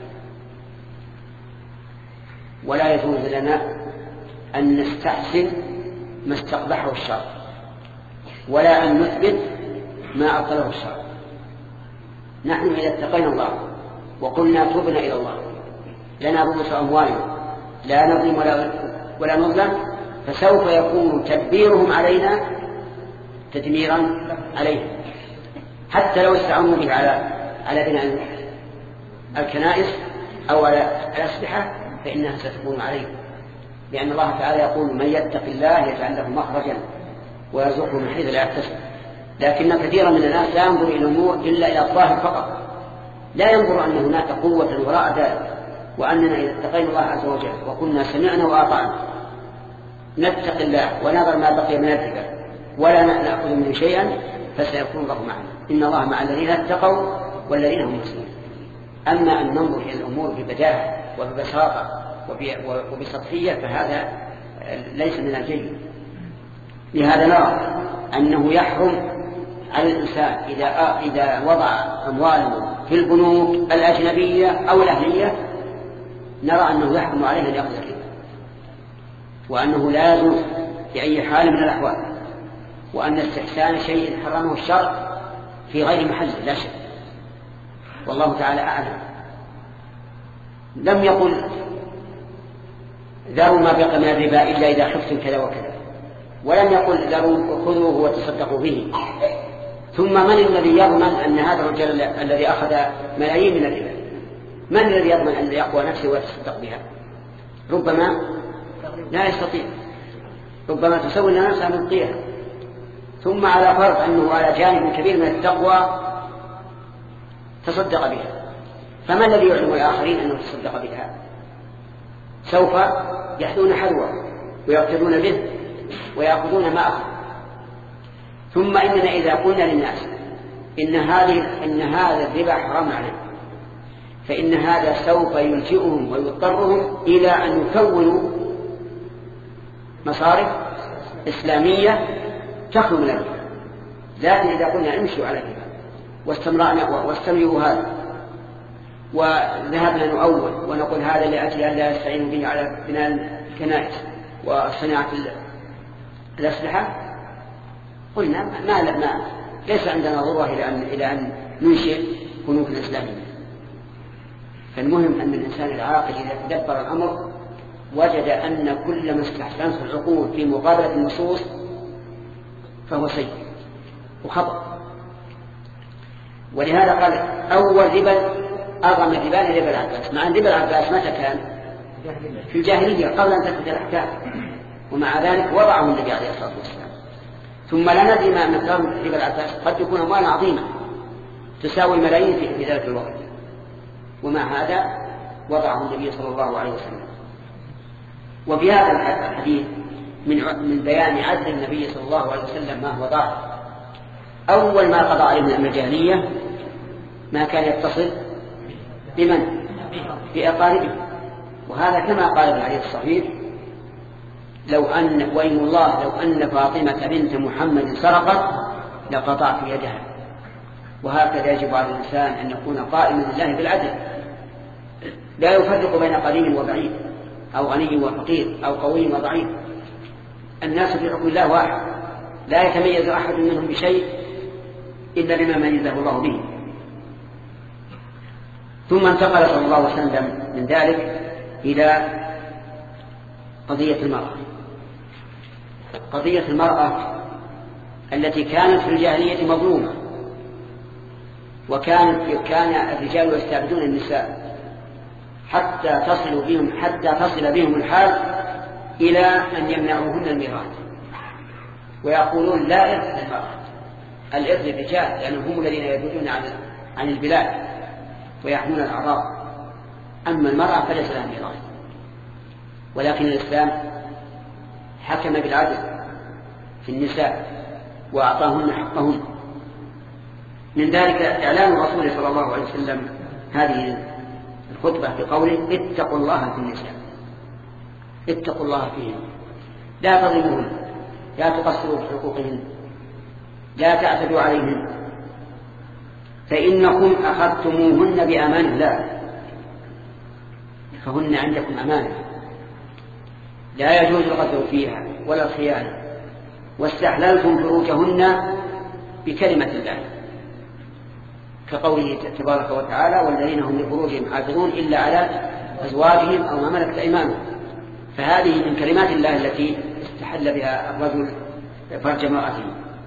ولا يجوز لنا أن نستحسن ما استقبحه الشرع ولا أن نثبت ما أبطله الشرع. نحن إذا اتقينا الله وقلنا تبنا إلى الله لنا رؤوس أموالنا لا نظلم ولا نظلم، فسوف يكون تدبيرهم علينا تدميرا عليهم. حتى لو استعانوا به على بناء الكنائس أو على الأسلحة فإنها ستكون عليهم، لأن الله تعالى يقول من يتق الله يجعل له مخرجا ويرزقه من حيث لا يحتسب. لكن كثيرا من الناس لا ينظر إلى الأمور إلا إلى الظاهر فقط، لا ينظر أن هناك قوة وراء ذلك، وأننا إذا اتقينا الله عز وجل وكنا سمعنا وأطعنا نتق الله ونظر ما بقي من الربا ولا نأخذ منه شيئا فسيكون الله معنا. إن الله مع الذين اتقوا والذين هم محسنون. أما أن ننظر إلى الأمور ببداهة وببساطة وبسطحية فهذا ليس من الجيد. لهذا نرى أنه يحرم على الإنسان إذا وضع أمواله في البنوك الأجنبية أو الأهلية، نرى أنه يحرم عليه أن يأخذ الربا، وأنه لا يجوز بأي حال من الأحوال، وأن استحسان شيء حرمه الشرع في غير محل لا شك. والله تعالى أعلم. لم يقل ذروا ما بقي من الربا إلا إذا خفتم كذا وكذا، ولم يقل ذروا خذوه وتصدقوا به. ثم من الذي يضمن أن هذا الرجل الذي أخذ ملايين من الربا من الذي يضمن أن يقوى نفسه ويتصدق بها؟ ربما لا يستطيع، ربما تسوي نفسها من قيها. ثم على فرض أنه على جانب كبير من التقوى تصدق بها، فما الذي يعلم الآخرين أنه تصدق بها؟ سوف يحذون حذوه ويقتدون به ويأخذون ما أخذ. ثم إننا إذا قلنا للناس إن هذا الربا حرام عليه، فإن هذا سوف يلجئهم ويضطرهم إلى أن يكونوا مصارف إسلامية تخلو من الربا. لكن إذا قلنا امشوا على الربا واستمروا هذا وذهبنا نؤول ونقول هذا لأجل أن لا يستعين به على بناء الكنائس وصناعة الأسلحة، قلنا ما ليس عندنا ضرورة إلى أن ننشئ بنوك إسلامية. فالمهم أن الإنسان العاقل إذا تدبر الأمر وجد أن كل ما استحسنته العقول في مقابلة النصوص فهو سيء وخطأ. ولهذا قال أول ربا أغم الربا لربا العباس، مع أن ربا العباس متى كان؟ في الجاهلية قبل أن تثبت الأحكام، ومع ذلك وضعه النبي عليه الصلاة والسلام. ثم لا ندري ما مقدار ربا العباس، قد تكون أموالا عظيمة تساوي ملايين في ذلك الوقت، ومع هذا وضعه النبي صلى الله عليه وسلم. وفي هذا الحديث من بيان عدل النبي صلى الله عليه وسلم ما هو ظاهر. أول ما قضى عليه من أمر الجاهلية ما كان يتصل بمن؟ بأقاربه. وهذا كما قال ابن علي الصحيح وإن الله لو أن فاطمة بنت محمد سرقت لقطعت يدها. وهكذا يجب على الإنسان أن يكون قائما لله بالعدل، لا يفرق بين قريب وبعيد أو غني وفقير أو قوي وضعيف. الناس في حكم الله واحد، لا يتميز أحد منهم بشيء إلا بما ميزه الله به. ثم انتقل صلى الله عليه وسلم من ذلك إلى قضية المرأة. قضية المرأة التي كانت في الجاهلية مظلومة، كان الرجال يستعبدون النساء حتى تصل بهم الحال إلى أن يمنعوهن الميراث، ويقولون لا إرث للمرأة، الإرث للرجال، لأنهم هم الذين يبعدون عن البلاد ويحمون الأعراض، أما المرأة فليس لها ميراث. ولكن الإسلام حكم بالعدل في النساء وأعطاهن حقهن. من ذلك إعلان الرسول صلى الله عليه وسلم هذه الخطبة بقوله اتقوا الله في النساء، اتقوا الله فيهن، لا تظلموهن، لا تقصروا في حقوقهن، لا تعتدوا عليهن، فإنكم أخذتموهن بأمان الله فهن عندكم أمانة، لا يجوز الغدر فيها ولا الخيانة، واستحللتم فروجهن بكلمة الله، كقوله تبارك وتعالى والذين هم لفروجهم حافظون إلا على أزواجهم أو ما ملكت أيمانهم. فهذه من كلمات الله التي استحل بها الرجل فرج امرأته.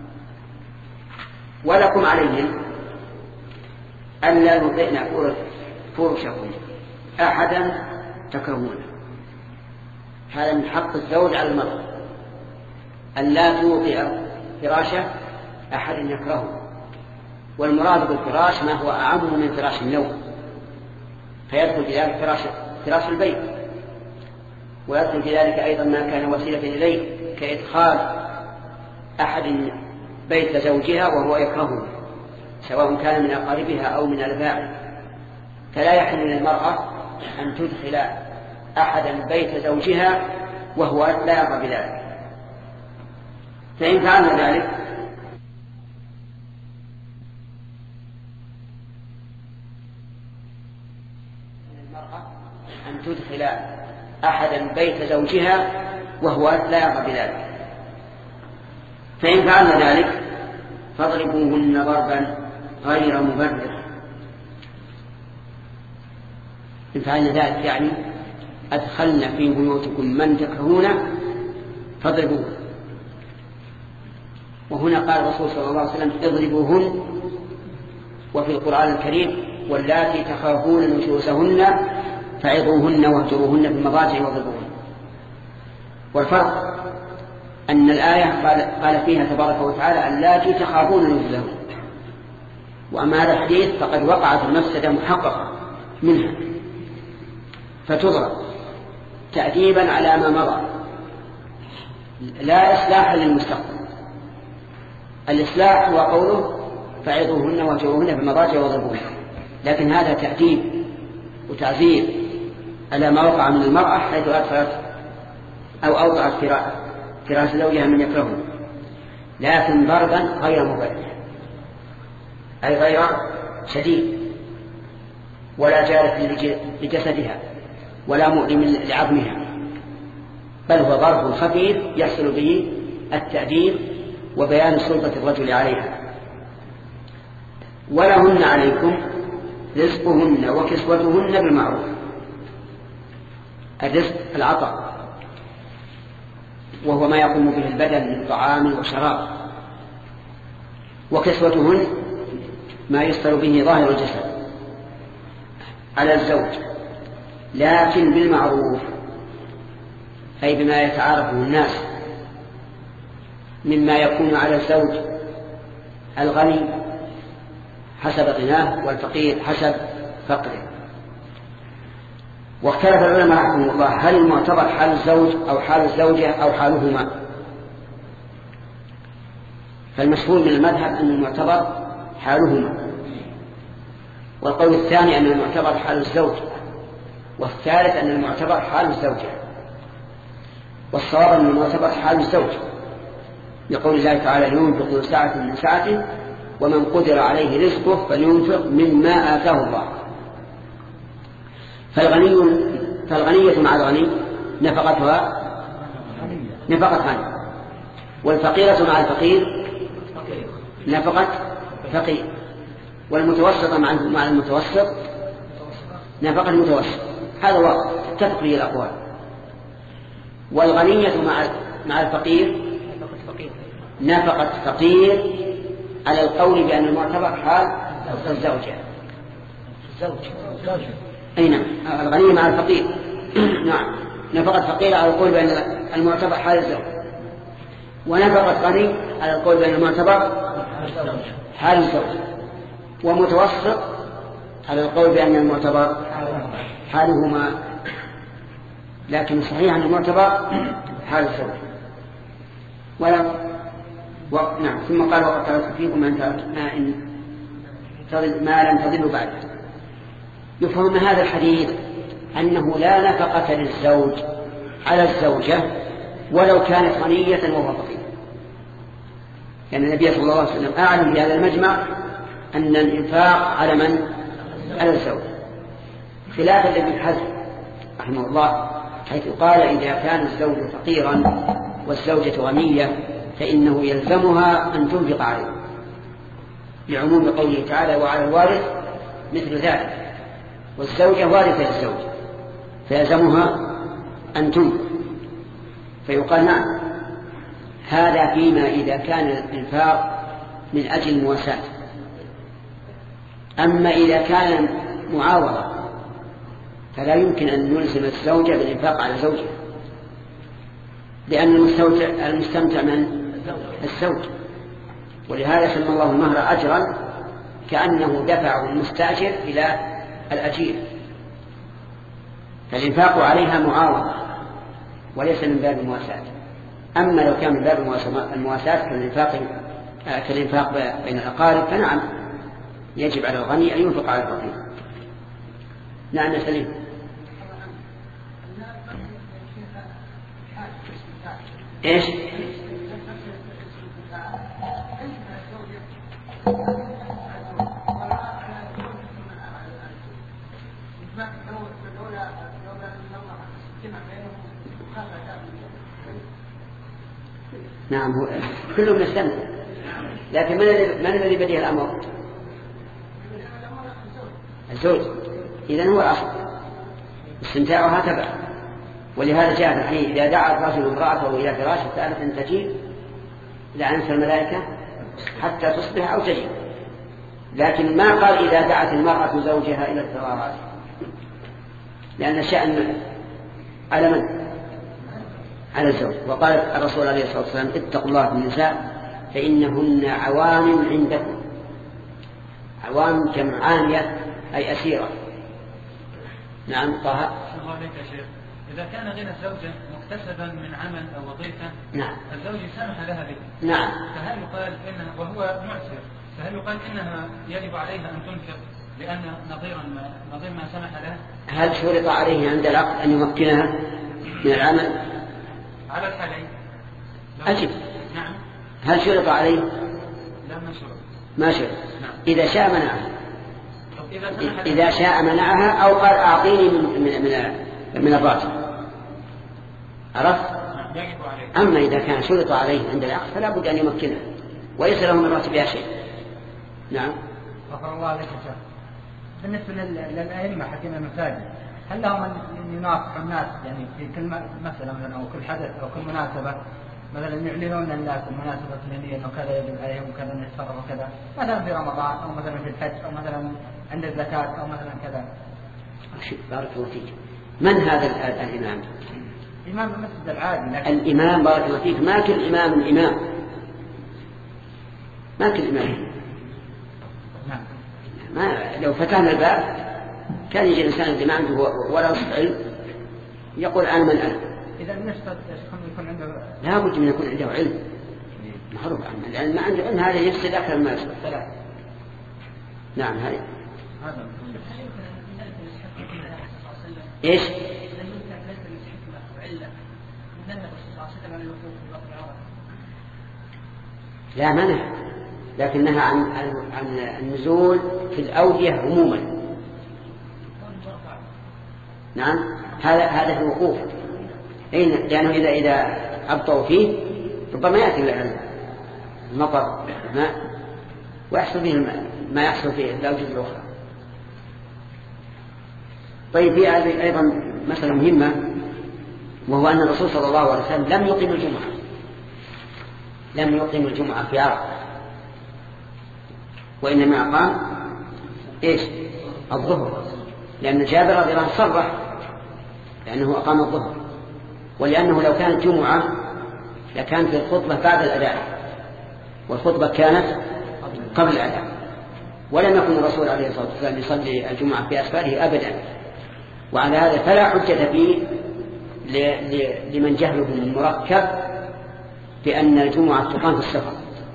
ولكم عليهم ألا يطئن فرشكم أحدا تكرهونه. هذا من حق الزوج على المرأة ألا توطئ فراشه أحد يكرهه. والمراد بالفراش ما هو أعم من فراش النوم، فيدخل في ذلك فراش البيت، ويدخل في ذلك أيضا ما كان وسيلة إليه كإدخال أحد بيت زوجها وهو يكرهه سواء كان من أقاربها أو من الباعد. فلا يحل للمرأة أن تدخل أحدا بيت زوجها وهو لا يرضى بذلك. فإن فعلنا ذلك أن تدخل أحدا بيت زوجها وهو لا يرضى بذلك. فإن فعلنا ذلك فاضربوهن ضربا غير مبرر إن فعلنا ذلك يعني أدخلنا في بيوتكم من تكرهون فاضربوه. وهنا قال الرسول صلى الله عليه وسلم اضربوهن، وفي القرآن الكريم واللاتي تخافون نشوزهن فعظوهن واهجروهن في المضاجع واضربوهن. والفرق أن الآية قال فيها تبارك وتعالى اللاتي تخافون نشوزهن، وأما هذا الحديث فقد وقعت المفسدة محققة منها فتضرب تأديبا على ما مضى، لا إصلاحا للمستقبل. الإصلاح هو قوله فعظوهن واهجروهن في المضاجع واضربوهن، لكن هذا تأديب وتعزير على ما وقع من المرأة حيث أدخلت أو أوضعت فراش زوجها من يكرهه، لكن ضربا غير مبرح أي غير شديد، ولا جارف لجسدها ولا مؤلم لعظمها، بل هو ضرب خفيف يحصل به التأديب وبيان سلطة الرجل عليها. ولهن عليكم رزقهن وكسوتهن بالمعروف. الرزق العطاء، وهو ما يقوم به البدن من طعام وشراب، وكسوتهن ما يستر به ظاهر الجسد على الزوج، لكن بالمعروف، أي بما يتعارفه الناس مما يكون على الزوج الغني حسب غناه والفقير حسب فقره. واختلف العلماء رحمهم الله هل المعتبر حال الزوج أو حال الزوجة أو حالهما؟ فالمشهور من المذهب أن المعتبر حالهما، والقول الثاني أن المعتبر حال الزوج، والثالث أن المعتبر حال الزوجة، والصواب أن المعتبر حال الزوج، يقول الله تعالى ينفق ذو سعة من سعته ومن قدر عليه رزقه فلينفق مما آتاه الله. فالغنية مع الغني نفقتها نفقة غني، والفقيرة مع الفقير نفقة فقير، والمتوسطة مع المتوسط نفقة المتوسط. هذا واضح تتفق فيه الأقوال. والغنية مع الفقير نفقة فقير على القول بأن المعتبر حال الزوجة. أي نعم، الغني مع الفقير نعم نفقة فقير على القول بأن المعتبر حال الزوج، ونفقة غني على القول بأن المعتبر حال الزوج، ومتوسط على القول بأن المعتبر حالهما، لكن صحيح أن المعتبر حال الزوج. نعم. ثم قال وقد تركت فيكم ما لم تضلوا بعد. يفهم من هذا الحديث أنه لا نفقة للزوج على الزوجة ولو كانت غنية وهو فقير، لأن النبي صلى الله عليه وسلم أعلم في هذا المجمع أن الإنفاق على من؟ على الزوج، خلافا لابن حزم رحمه الله حيث قال إذا كان الزوج فقيرا والزوجة غنية فإنه يلزمها أن تنفق عليه، لعموم قوله تعالى وعلى الوارث مثل ذلك، والزوجة وارثة للزوج فيلزمها أن تنفق. فيقال نعم هذا فيما إذا كان الإنفاق من أجل المواساة. أما إذا كان معاوضة فلا يمكن أن نلزم الزوجة بالإنفاق على زوجها، لأن المستمتع من الزوج، ولهذا سمى الله المهر أجرا كأنه دفعه المستأجر إلى الأجير، فالإنفاق عليها معاوضة وليس من باب المواساة. أما لو كان من باب المواساة كالإنفاق بين الأقارب فنعم يجب على الغني أن ينفق على الفقير. نعم يا سليم. إيش؟ نعم كلهم يستمتع، لكن من الذي بديه الأمر؟ الزوج. إذن هو الأصل استمتاعها تبع. ولهذا جاء في الحديث إذا دعا الرجل امرأته إلى فراشه سألت أن تجيب لعنت الملائكة حتى تصبح أو تجيب، لكن ما قال إذا دعت المرأة زوجها إلى الفراش، لأن شأن على من؟ على الزوج. وقال الرسول عليه الصلاة والسلام اتقوا الله في النساء فإنهن عوان عندكم. عوان جمع عانية أي أسيرة. نعم. طه. الله عليك يا شيخ، إذا كان غنى الزوجة مكتسبا من عمل أو وظيفة، نعم، الزوج سمح لها به، نعم، فهل يقال إنها وهو معسر، فهل يقال إنها يجب عليها أن تنفق لأن نظير ما سمح لها؟ هل شرط عليه عند العقد أن يمكنها من العمل؟ على الحالين. أجب. نعم. هل شرط عليه؟ لا، ما شرط. ما شرط. نعم. إذا شاء منعها. إذا شاء منعها أو قال أعطيني من الراتب. عرفت؟ يجب عليه. أما إذا كان شرط عليه عند العقد فلا بد أن يمكنها وليس له من راتبها شيء. نعم. غفر الله لك يا شيخ. بالنسبة للأئمة حكيم المساجد، هل لهم أن يناصحوا الناس يعني في كل مسألة مثلا أو كل حدث أو كل مناسبة، مثلا يعلنون للناس المناسبة الفلانية أنه كذا يجب عليهم وكذا أن يتصرفوا كذا، مثلا في رمضان أو مثلا في الحج أو مثلا عند الزكاة أو مثلا كذا؟ بارك الله فيك. من هذا الإمام؟ إمام المسجد العادي. لكن الإمام بارك الله فيك ما كل إمام الإمام، ما كل إمام. نعم. ما لو فتحنا الباب كان يجي الإنسان اللي ما عنده ولا وصف علم يقول أنا من أنا. إذا نشترط يكون عنده، لا بد من يكون عنده علم معروف عنه، لأن ما عنده علم هذا يفسد أكثر ما يفسد. نعم. هذا إيش؟ لا منع، لكنها عن النزول في الأودية عموما. نعم. هذا في الوقوف، لأنه إذا أبطأوا فيه ربما يأتي المطر ماء ويحصل به ما يحصل في الأوجه الأخرى. طيب في أيضا مسألة مهمة، وهو أن الرسول صلى الله عليه وسلم لم يقيم الجمعة في عرفة، وإنما أقام إيش؟ الظهر، لأن جابر رضي الله عنه صرح لأنه أقام الظهر، ولأنه لو كانت جمعة لكانت الخطبة بعد الأذان، والخطبة كانت قبل الأذان، ولم يكن الرسول عليه الصلاة والسلام يصلي الجمعة في أسفاره أبدا. وعلى هذا فلا حجة فيه لمن جهله المركب بأن الجمعة تقام في السفر،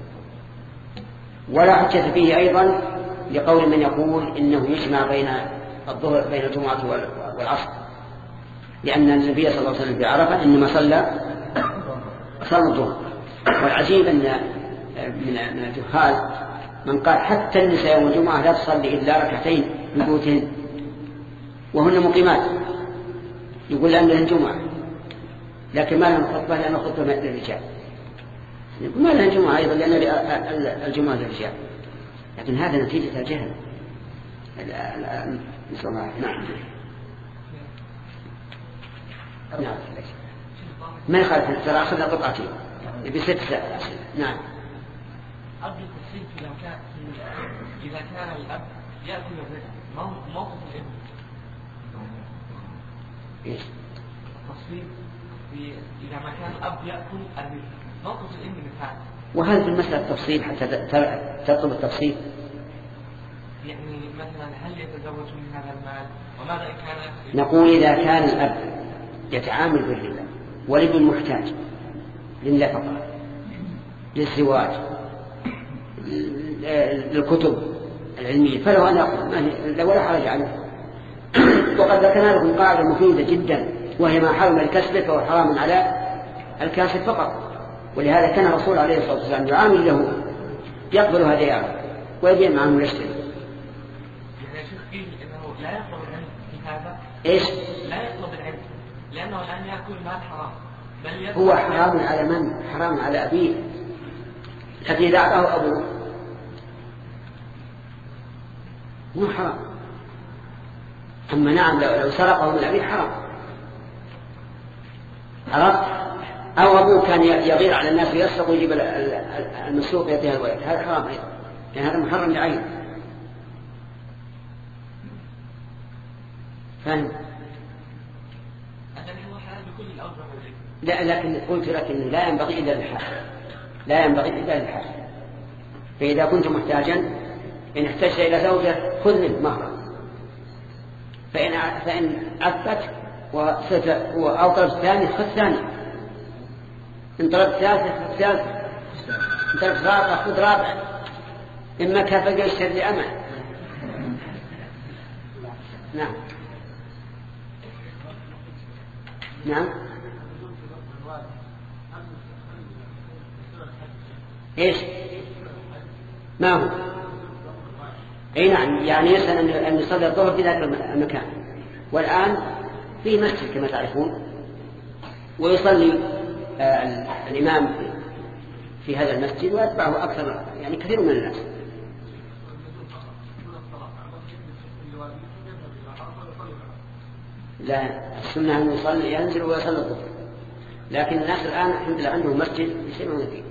ولا حجة فيه أيضا لقول من يقول إنه يجمع بين الجمعة والعصر، لأن النبي صلى الله عليه وسلم في عرفة إنما صلى الظهر. والعجيب أن من الجهال من قال حتى النساء يوم الجمعة لا تصلي إلا ركعتين في بيوتهن وهن مقيمات، يقول لأنها الجمعة، لكن ما لهم خطبة لأنه خطبة للرجال، ما لها الجمعة أيضا لأن الجمعة للرجال، لكن هذا نتيجة الجهل. نسأل الله. نعم. نعم. ما يخالف، ترى أخذنا قطعتين بست ساعات. نعم. قبل التفصيل إذا كان الأب يأكل الرزق موقف الابن. إيش؟ التصوير إذا ما كان الأب يأكل الرزق موقف الابن مثال. وهل في المسألة التفصيل حتى تطلب التفصيل؟ يعني مثلا هل يتزوج من هذا المال وماذا إن كان؟ نقول إذا كان الأب يتعامل بالربا والابن محتاج للنفقة للزواج للكتب العلمية فله أن يأخذ ولا حرج عليه. وقد ذكرنا لكم قاعدة مفيدة جدا، وهي ما حرم الكسب فهو حرام على الكاسب فقط. ولهذا كان الرسول عليه الصلاة والسلام يعامل له يقبل هداياه ويبيع معه ويشتري. يعني شوف فيه إنه لا يطلب العلم في هذا. إيش؟ لا يطلب العلم لأنه الآن يأكل مال حرام. هو حرام على من؟ حرام على أبيه الذي إذا أعطاه أبوه مو حرام. أما نعم لو سرقه من أبيه حرام، عرفت؟ أو أبوه كان يغير على الناس ويسرق ويجيب المسروق يعطيها الولد، هذا حرام أيضا، لأن هذا محرم لعين. فهم؟ لا، لكن قلت لك إنه لا ينبغي إلا للحاجة، لا ينبغي إلا للحاجة. فإذا كنت محتاجا إن احتجت إلى زوجة خذ منه مهرا، فإن عفت أو طلبت ثاني خذ ثاني، إن طلبت ثالثة خذ ثالثة، إن طلبت رابعة خذ رابعة، إما كفى يشتري لأمل. نعم نعم. إيش ما هو؟ أي نعم، يعني يسأل أن يصلي الظهر في ذاك المكان، والآن في مسجد كما تعرفون، ويصلي الإمام في هذا المسجد ويتبعه أكثر، يعني كثير من الناس. لا، السنة أن يصلي ينزل ويصلي الظهر، لكن الناس الآن الحمد لله عندهم مسجد يسمعون فيه.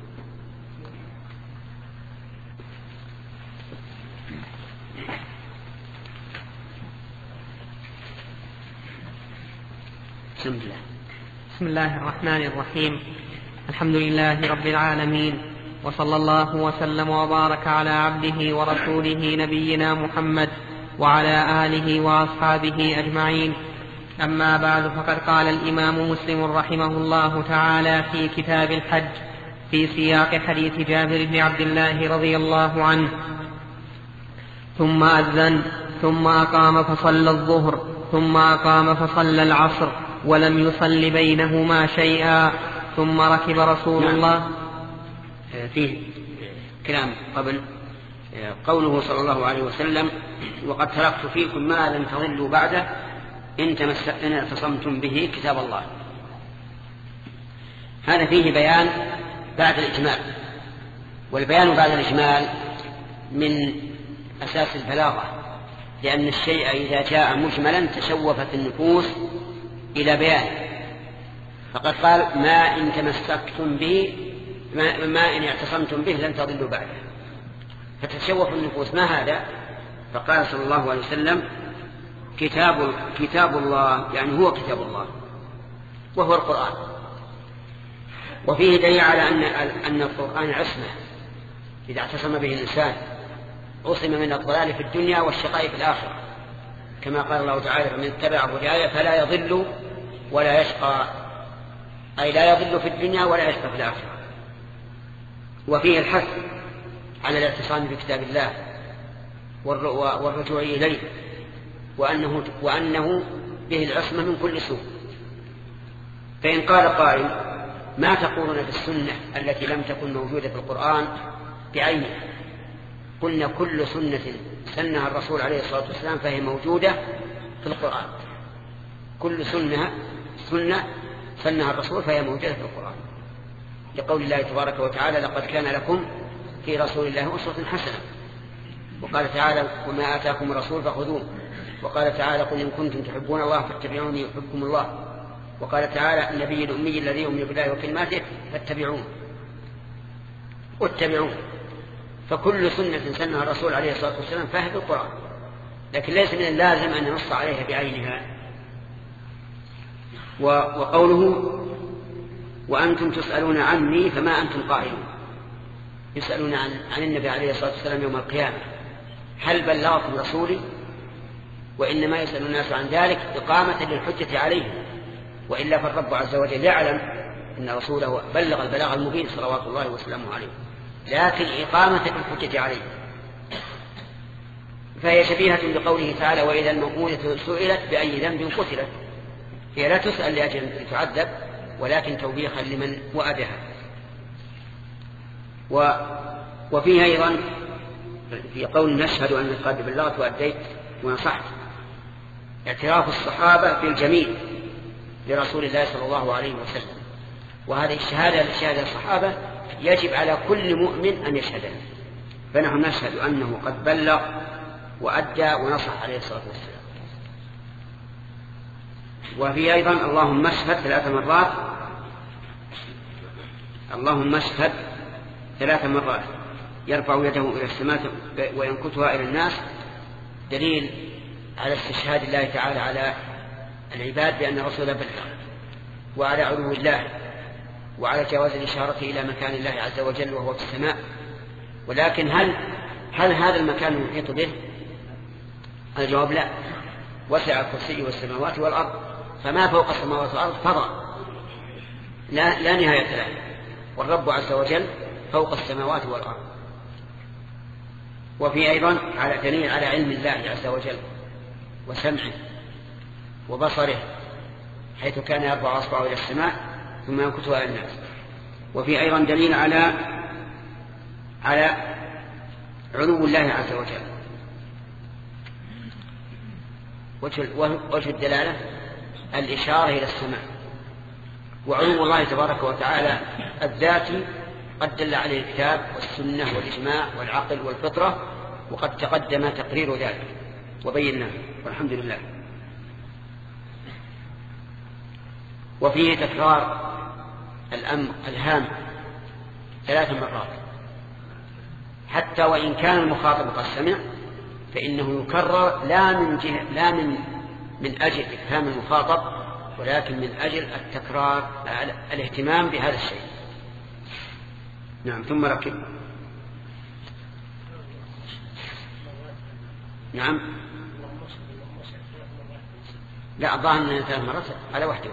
بسم الله الرحمن الرحيم. الحمد لله رب العالمين، وصلى الله وسلم وبارك على عبده ورسوله نبينا محمد وعلى آله وأصحابه أجمعين. أما بعد، فقد قال الإمام مسلم رحمه الله تعالى في كتاب الحج في سياق حديث جابر بن عبد الله رضي الله عنه: ثم أذن ثم أقام فصلى الظهر ثم أقام فصلى العصر ولم يصل بينهما شيئا، ثم ركب رسول الله. فيه كلام قبل قوله صلى الله عليه وسلم: وقد تركت فيكم ما لم تضلوا بعده إن اعتصمتم به كتاب الله. هذا فيه بيان بعد الإجمال، والبيان بعد الإجمال من أساس البلاغة، لأن الشيء إذا جاء مجملا تشوفت النفوس إلى بيان. فقد قال: ما إن تمسكتم به، ما إن اعتصمتم به لن تضلوا بعده، فتشوف النفوس ما هذا؟ فقال صلى الله عليه وسلم: كتاب الله، يعني هو كتاب الله وهو القرآن. وفيه دليل على أن القرآن عصمة، إذا اعتصم به الإنسان عصم من الضلال في الدنيا والشقاء في الآخرة، كما قال الله تعالى: فمن اتبع هداي فلا يضل ولا يشقى، أي لا يضل في الدنيا ولا يشقى في الآخرة. وفيه الحث على الاعتصام بكتاب الله والرجوع إليه، وأنه به العصمة من كل سوء. فإن قال قائل: ما تقولون في السنة التي لم تكن موجودة في القرآن بعينها؟ قلنا: كل سنة سنها الرسول عليه الصلاة والسلام فهي موجودة في القرآن. كل سنة سنها الرسول فهي موجودة في القرآن، لقول الله تبارك وتعالى: لقد كان لكم في رسول الله أسوة حسنة. وقال تعالى: وما آتاكم الرسول فخذوه. وقال تعالى: قل إن كنتم تحبون الله فاتبعوني يحبكم الله. وقال تعالى: النبي الأمي الذي يؤمن بالله وكلماته فاتبعوه واتبعوه. فكل سنة سنها الرسول عليه الصلاة والسلام فهي في القرآن، لكن ليس من اللازم أن ننص عليها بعينها. وقوله: وأنتم تسألون عني فما أنتم قائلون، يسألون عن النبي عليه الصلاة والسلام يوم القيامة: هل بلغكم رسولي؟ وإنما يسأل الناس عن ذلك إقامة للحجة عليهم، وإلا فالرب عز وجل يعلم أن رسوله بلغ البلاغ المبين صلوات الله وسلامه عليه، لكن إقامة للحجة عليه. فهي شبيهة بقوله تعالى: وإذا الموءودة سئلت بأي ذنب قتلت. هي لا تسأل لأجل أن تعذب، ولكن توبيخا لمن وأدها. وفيها أيضا في قول: نشهد أن قد بلغت وأديت ونصحت، اعتراف الصحابة بالجميل لرسول الله صلى الله عليه وسلم. وهذه الشهادة لشهادة الصحابة يجب على كل مؤمن أن يشهدها. فنحن نشهد أنه قد بلغ وأدى ونصح عليه الصلاة والسلام. وفي أيضا اللهم اشهد 3 مرات، اللهم اشهد 3 مرات يرفع يده إلى السماء وينكتها إلى الناس، دليل على استشهاد الله تعالى على العباد بأن الرسول بلغ، وعلى علو الله، وعلى جواز الإشارة إلى مكان الله عز وجل وهو في السماء. ولكن هل هذا المكان يحيط به؟ الجواب لا، وسع الكرسي السماوات والأرض، فما فوق السماوات والأرض فضاء لا نهاية له، والرب عز وجل فوق السماوات والأرض. وفي أيضا على دليل على علم الله عز وجل وسمعه وبصره، حيث كان يرفع أصبعه إلى السماء ثم ينكتها إلى الناس. وفي أيضا دليل على علو الله عز وجل. وجه الدلالة الإشارة إلى السماء. وعلو الله تبارك وتعالى الذاتي قد دل عليه الكتاب والسنة والإجماع والعقل والفطرة، وقد تقدم تقرير ذلك وبيناه والحمد لله. وفيه تكرار الأمر الهام 3 مرات، حتى وإن كان المخاطب قد سمع فإنه يكرر لا من أجل إفهام المخاطب، ولكن من أجل التكرار، الاهتمام بهذا الشيء. نعم. ثم ركب. نعم. لا، الظاهر أنه 3 مرات على واحدة.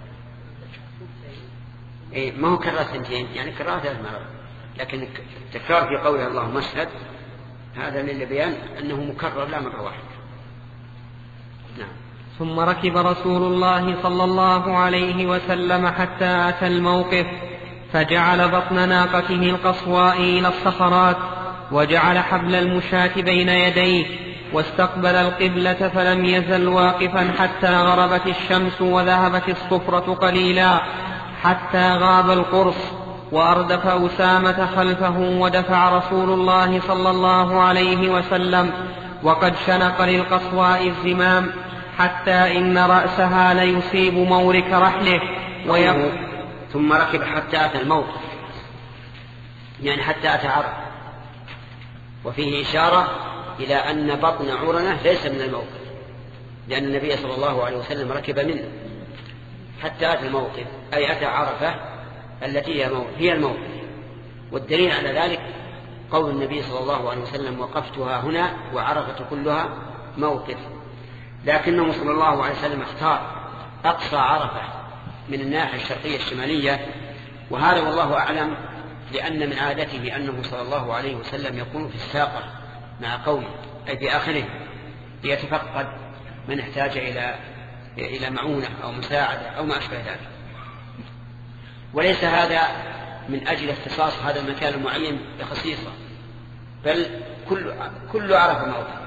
ما هو كرر 2، يعني كرر 3 مرات، لكن التكرار في قوله اللهم اشهد هذا للبيان أنه مكرر لا مرة واحدة. نعم. ثم ركب رسول الله صلى الله عليه وسلم حتى أتى الموقف، فجعل بطن ناقته القصواء إلى الصخرات، وجعل حبل المشاة بين يديه، واستقبل القبلة، فلم يزل واقفا حتى غربت الشمس وذهبت الصفرة قليلا، حتى غاب القرص، وأردف أسامة خلفه، ودفع رسول الله صلى الله عليه وسلم وقد شنق للقصواء الزمام، حتى إن رأسها ليصيب مورك رحله. ثم ركب حتى أتى الموقف، يعني حتى أتى عرفة، وفيه إشارة إلى أن بطن عرنة ليس من الموقف، لأن النبي صلى الله عليه وسلم ركب منه حتى أتى الموقف، أي أتى عرفة التي هي الموقف. والدليل على ذلك قول النبي صلى الله عليه وسلم وقفتها هنا وعرفة كلها موقف، لكنه صلى الله عليه وسلم اختار أقصى عرفة من الناحية الشرقية الشمالية، وهذا والله أعلم لأن من عادته أنه صلى الله عليه وسلم يكون في الساقة مع قومه، أي في آخره، ليتفقد من احتاج إلى معونة أو مساعدة أو ما أشبه ذلك. وليس هذا من أجل اختصاص هذا المكان المعين بخصيصة، بل كل عرفة موقف.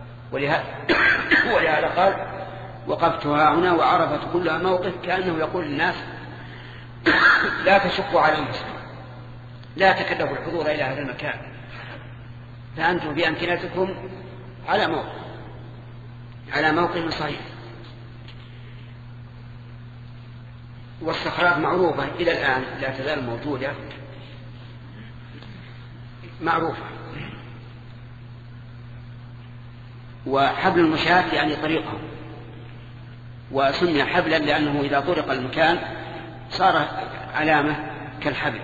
ولهذا قال وقفتها هنا وعرفت كلها موقف، كأنه يقول للناس لا تشقوا على المسلمين، لا تكلفوا الحضور إلى هذا المكان، فأنتم بأمكنتكم على موقف صحيح. والصخرات معروفة إلى الآن، لا تزال موجودة معروفة. وحبل المشاة يعني طريقه، وسمي حبلا لأنه إذا طرق المكان صار علامة كالحبل.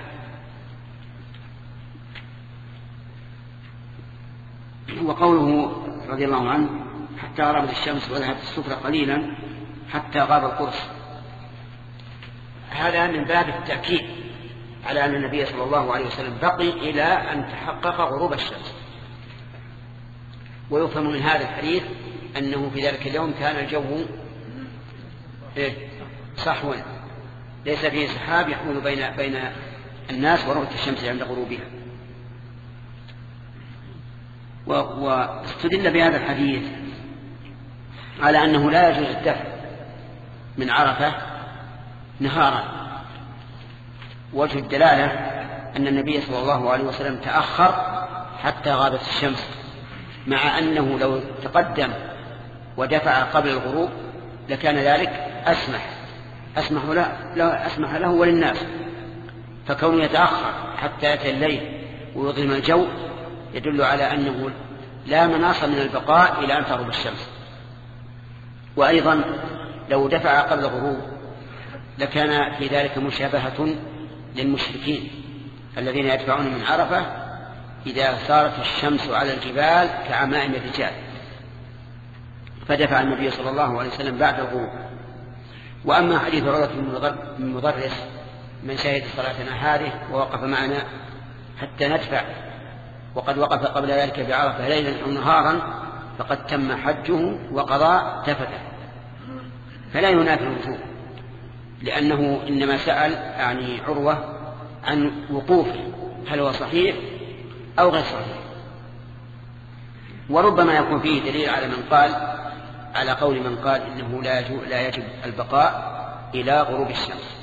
وقوله رضي الله عنه حتى غربت الشمس وذهبت الصفرة قليلا حتى غاب القرص، هذا من باب التأكيد على أن النبي صلى الله عليه وسلم بقي إلى أن تحقق غروب الشمس. ويفهم من هذا الحديث أنه في ذلك اليوم كان الجو صحوا، ليس فيه سحاب يحول بين الناس ورؤية الشمس عند غروبها. واستدل بهذا الحديث على أنه لا يجوز الدفع من عرفة نهارا. وجه الدلالة أن النبي صلى الله عليه وسلم تأخر حتى غابت الشمس، مع أنه لو تقدم ودفع قبل الغروب لكان ذلك أسمح له وللناس، فكونه يتأخر حتى يأتي الليل ويظلم الجو يدل على أنه لا مناص من البقاء إلى أن تغرب الشمس. وأيضا لو دفع قبل الغروب لكان في ذلك مشابهة للمشركين الذين يدفعون من عرفة إذا صارت الشمس على الجبال كعمائم الرجال، فدفع النبي صلى الله عليه وسلم بعد الغروب. وأما حديث عروة بن مضرس من شهد صلاتنا هذه ووقف معنا حتى ندفع وقد وقف قبل ذلك بعرفة ليلا أو نهارا فقد تم حجه وقضى تفته، فلا ينافي الوجوب، لأنه إنما سأل يعني عروة عن وقوفه هل هو صحيح أو غير صحيح. وربما يكون فيه دليل على قول من قال إنه لا يجب البقاء إلى غروب الشمس.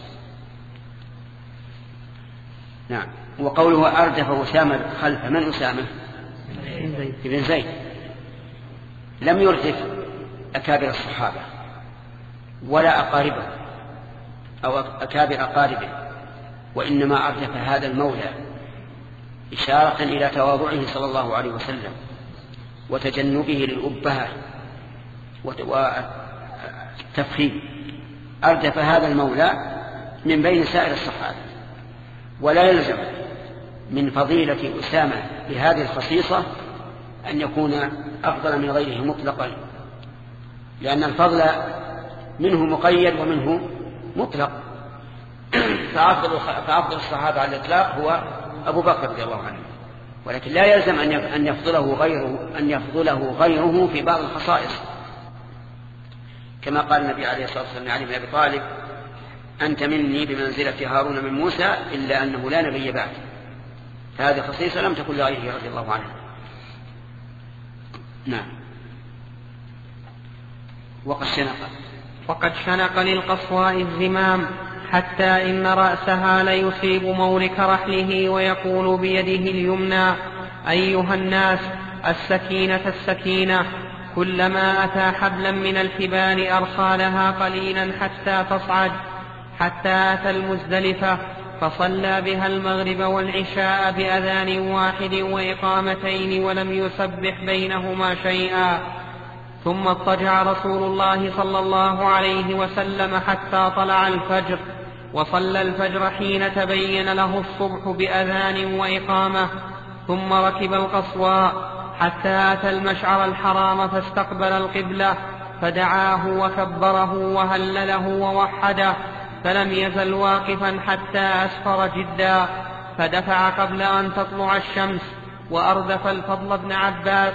نعم. وقوله أردف أسامة خلف من أسامة؟ ابن زيد. لم يردف أكابر الصحابة ولا أقاربه أو أكابر أقاربه، وإنما أردف هذا المولى إشارة إلى تواضعه صلى الله عليه وسلم وتجنبه للأبهة والتفخيم. أردف هذا المولى من بين سائر الصحابة، ولا يلزم من فضيلة أسامة بهذه الخصيصة أن يكون أفضل من غيره مطلقا، لأن الفضل منه مقيد ومنه مطلق. فأفضل الصحابة على الإطلاق هو أبو بكر رضي الله عنه، ولكن لا يلزم أن يفضله غيره في بعض الخصائص، كما قال النبي عليه الصلاة والسلام لعلي بن أبي طالب: أنت مني بمنزلة هارون من موسى إلا أنه لا نبي بعد. فهذه خصيصة لم تكن لغيره رضي الله عنه. نعم. وقد شنق للقصواء الزمام حتى إن رأسها ليصيب مورك رحله ويقول بيده اليمنى: أيها الناس، السكينة السكينة. كلما أتى حبلا من الحبال أرخى لها قليلا حتى تصعد، حتى أتى المزدلفة فصلى بها المغرب والعشاء بأذان واحد وإقامتين ولم يسبح بينهما شيئا. ثم اضطجع رسول الله صلى الله عليه وسلم حتى طلع الفجر، وصلى الفجر حين تبين له الصبح بأذان وإقامة. ثم ركب القصواء حتى أتى المشعر الحرام فاستقبل القبلة، فدعاه وكبره وهلله ووحده، فلم يزل واقفا حتى أسفر جدا، فدفع قبل أن تطلع الشمس، وأردف الفضل بن عباس.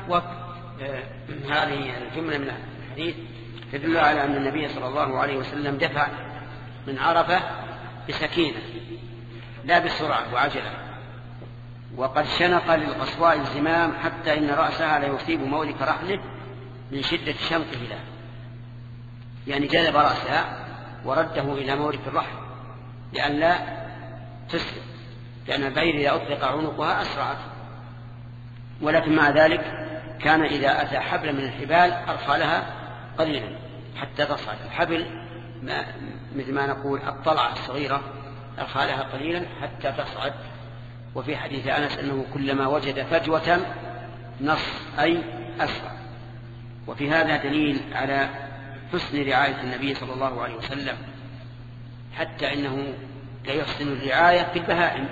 هذه الجملة من الحديث تدل على أن النبي صلى الله عليه وسلم دفع من عرفة بسكينة لا بسرعة وعجلة. وقد شنق للقصواء الزمام حتى إن رأسها ليصيب مولك رحله من شدة شنقه له، يعني جذب رأسها ورده إلى مورك الرحل لئلا تسلم، لأن البعير إذا أطلق عنقها أسرعت. ولكن مع ذلك كان إذا أتى حبل من الحبال أرخى لها قليلا حتى تصعد. الحبل مثل ما نقول الطلعة الصغيرة، أرخى لها قليلا حتى تصعد. وفي حديث أنس أنه كلما وجد فجوة نص أي أسرع. وفي هذا دليل على حسن رعاية النبي صلى الله عليه وسلم، حتى إنه ليحسن الرعاية في البهائم،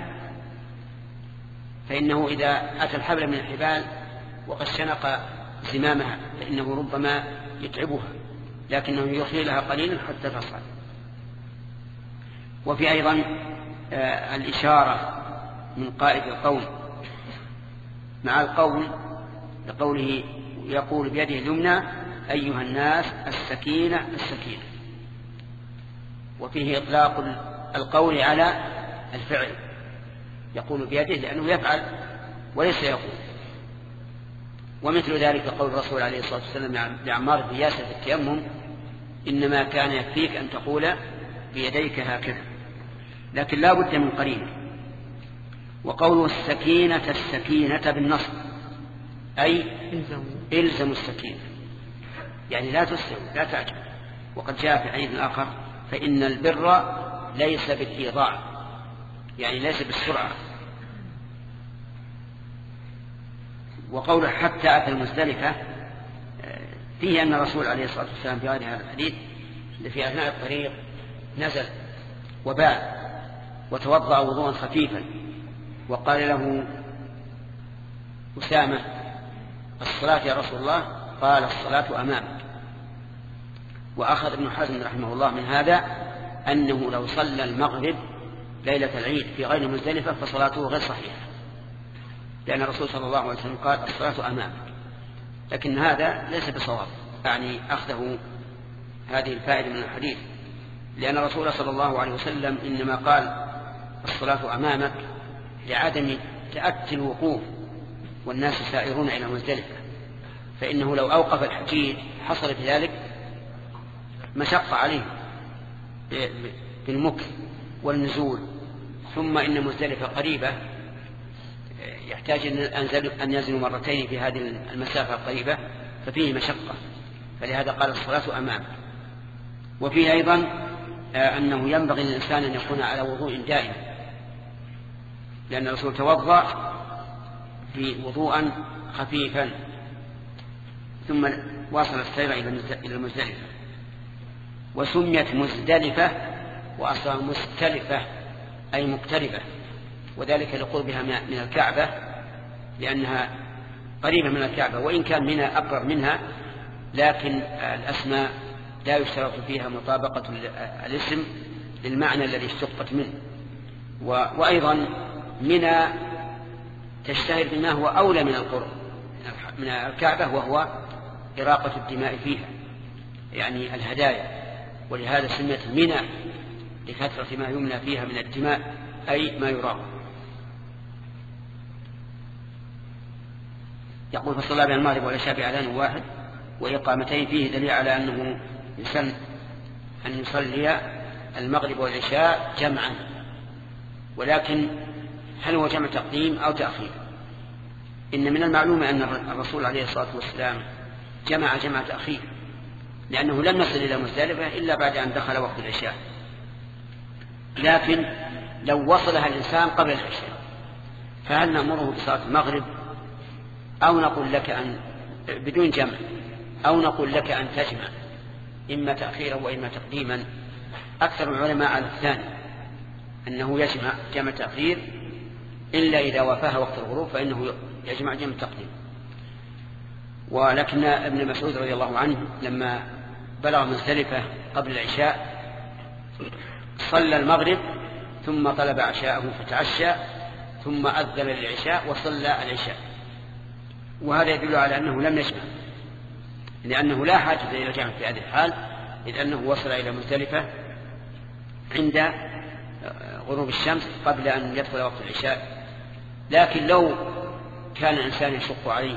فإنه إذا أتى الحبل من الحبال وقد شنق زمامها فإنه ربما يتعبها، لكنه يرخي لها قليلا حتى تصعد. وفي أيضا الإشارة من قائد القوم مع القول لقوله يقول بيده اليمنى: أيها الناس، السكينة السكينة. وفيه إطلاق القول على الفعل، يقول بيده لأنه يفعل وليس يقول. ومثل ذلك قول الرسول عليه الصلاة والسلام لعمار بن ياسر في التيمم: إنما كان يكفيك أن تقول بيديك هكذا، لكن لا بد من قرينة. وقول السكينة السكينة بالنصب أي إلزم السكينة، يعني لا تسلم لا تعجب، وقد جاء في حديث آخر فإن البر ليس بالإيضاع، يعني ليس بالسرعة. وقوله حتى أتى المزدلفة فيه أن الرسول عليه الصلاة والسلام في هذا الحديث في أثناء الطريق نزل وبال وتوضأ وضوءا خفيفا، وقال له أسامة الصلاة يا رسول الله؟ قال الصلاة أمامك. وأخذ ابن حزم رحمه الله من هذا أنه لو صلى المغرب ليلة العيد في غير مزدلفة فصلاته غير صحيحة، لأن الرسول صلى الله عليه وسلم قال الصلاة أمامك. لكن هذا ليس بصواب، يعني أخذه هذه الفائدة من الحديث، لأن الرسول صلى الله عليه وسلم إنما قال الصلاة أمامك لعدم تأتي الوقوف والناس سائرون إلى مزدلفة، فإنه لو أوقف الحجيج حصل في ذلك مشقة عليه بالمكث والنزول، ثم إن مزدلفة قريبة يحتاج أن ينزلوا مرتين في هذه المسافة القريبة، ففيه مشقة، فلهذا قال الصلاة أمامك. وفيه أيضا أنه ينبغي للإنسان أن يكون على وضوء دائم، لأن الرسول توضأ في وضوءا خفيفا ثم واصل السير إلى المزدلفة. وسميت مزدلفة وأصلا مستلفة أي مقتربة، وذلك لقربها من الكعبة، لأنها قريبة من الكعبة، وإن كان منى أقرب منها، لكن الأسماء لا يشترط فيها مطابقة الاسم للمعنى الذي اشتقت منه. وأيضا منى تشتهر بما هو أولى من القرب من الكعبة، وهو إراقة الدماء فيها، يعني الهدايا، ولهذا سميت منى لكثرة ما يمنى فيها من الدماء أي ما يراق. يقول فالصلاة بين المغرب والعشاء بأذان واحد وإقامتين، فيه دليل على أنه يسن أن يصلي المغرب والعشاء جمعا، ولكن هل هو جمع تقديم أو تأخير؟ إن من المعلوم أن الرسول عليه الصلاة والسلام جمع تأخير، لأنه لم يصل إلى مزدلفة إلا بعد أن دخل وقت العشاء. لكن لو وصلها الإنسان قبل العشاء فهل نأمره بصلاة المغرب، أو نقول لك أن بدون جمع، أو نقول لك أن تجمع إما تأخيرا وإما تقديما؟ أكثر العلماء على الثاني، أنه يجمع جمع تأخير، إلا إذا وافاها وقت الغروب فإنه يجمع جمع تقديم. ولكن ابن مسعود رضي الله عنه لما بلغ مزدلفة قبل العشاء صلى المغرب ثم طلب عشاءه فتعشى ثم أذن للعشاء وصلى العشاء، وهذا يدل على أنه لم يجمع، لأنه لا حاجة إلى الجمع في هذه الحال، إذ أنه وصل إلى مزدلفة عند غروب الشمس قبل أن يدخل وقت العشاء. لكن لو كان الإنسان يشق عليه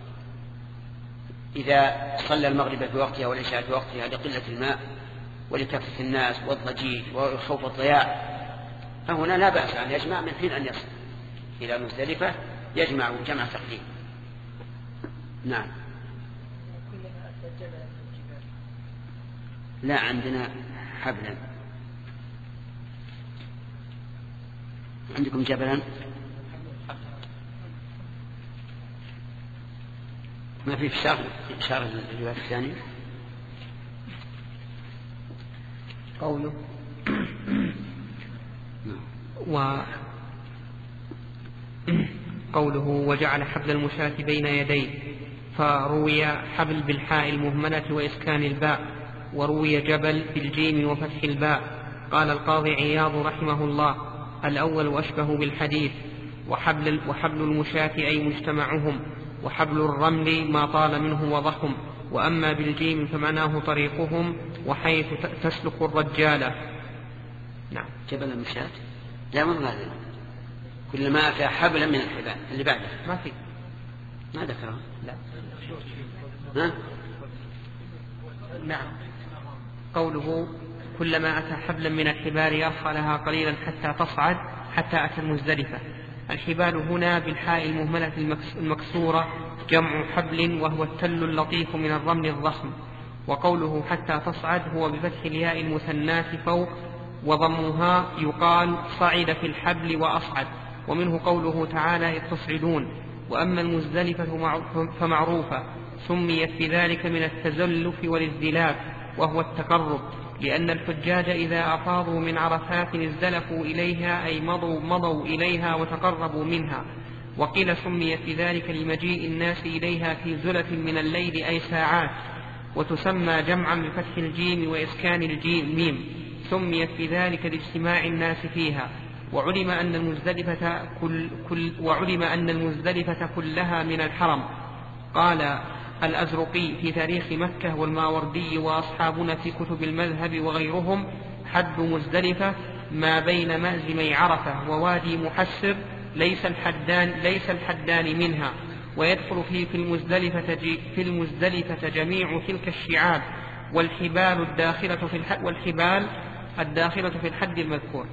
إذا صلى المغرب في وقتها والعشاء في وقتها لقلة الماء ولكثرة الناس والضجيج وخوف الضياع، فهنا لا بأس أن يجمع من حين أن يصل إلى مزدلفة، يجمع جمع تقديم. نعم. لا عندنا حبلا. عندكم جبلا؟ ما في إشارة للرواية الثانية. قوله قوله وجعل حبل المشاة بين يديه، فروي حبل بالحاء المهملة وإسكان الباء، وروي جبل بالجيم وفتح الباء. قال القاضي عياض رحمه الله: الأول أشبه بالحديث، وحبل المشاة أي مجتمعهم، وحبل الرمل ما طال منه وضخم، وأما بالجيم فمعناه طريقهم وحيث تسلك الرجالة. نعم. جبل المشاة لا من هذا، كلما أتى حبلا من الحبال اللي بعده ما في، ما ذكره. لا. ها؟ نعم. قوله كلما أتى حبلا من الحبال يرخى لها قليلا حتى تصعد حتى أتى المزدلفة. الحبال هنا بالحاء المهملة المكسورة جمع حبل، وهو التل اللطيف من الرمل الضخم. وقوله حتى تصعد هو بفتح الياء المثناة فوق وضمها يقال صعد في الحبل وأصعد. ومنه قوله تعالى إذ تصعدون. وأما المزدلفة فمعروفة سميت بذلك من التزلف والازدلاف وهو التقرب، لأن الحجاج إذا أفاضوا من عرفات ازدلفوا إليها أي مضوا إليها وتقربوا منها. وقيل سميت بذلك لمجيء الناس إليها في زلف من الليل أي ساعات. وتسمى جمعا بفتح الجيم وإسكان الجيم ميم، سميت بذلك لاجتماع الناس فيها. وعلم أن المزدلفة كلها من الحرم. قال الأزرقي في تاريخ مكة والماوردي وأصحابنا في كتب المذهب وغيرهم حد مزدلفة ما بين مأزمي عرفة ووادي محسر ليس الحدان منها. ويدخل في المزدلفة جميع تلك الشعاب والحبال الداخلة في الحد المذكور.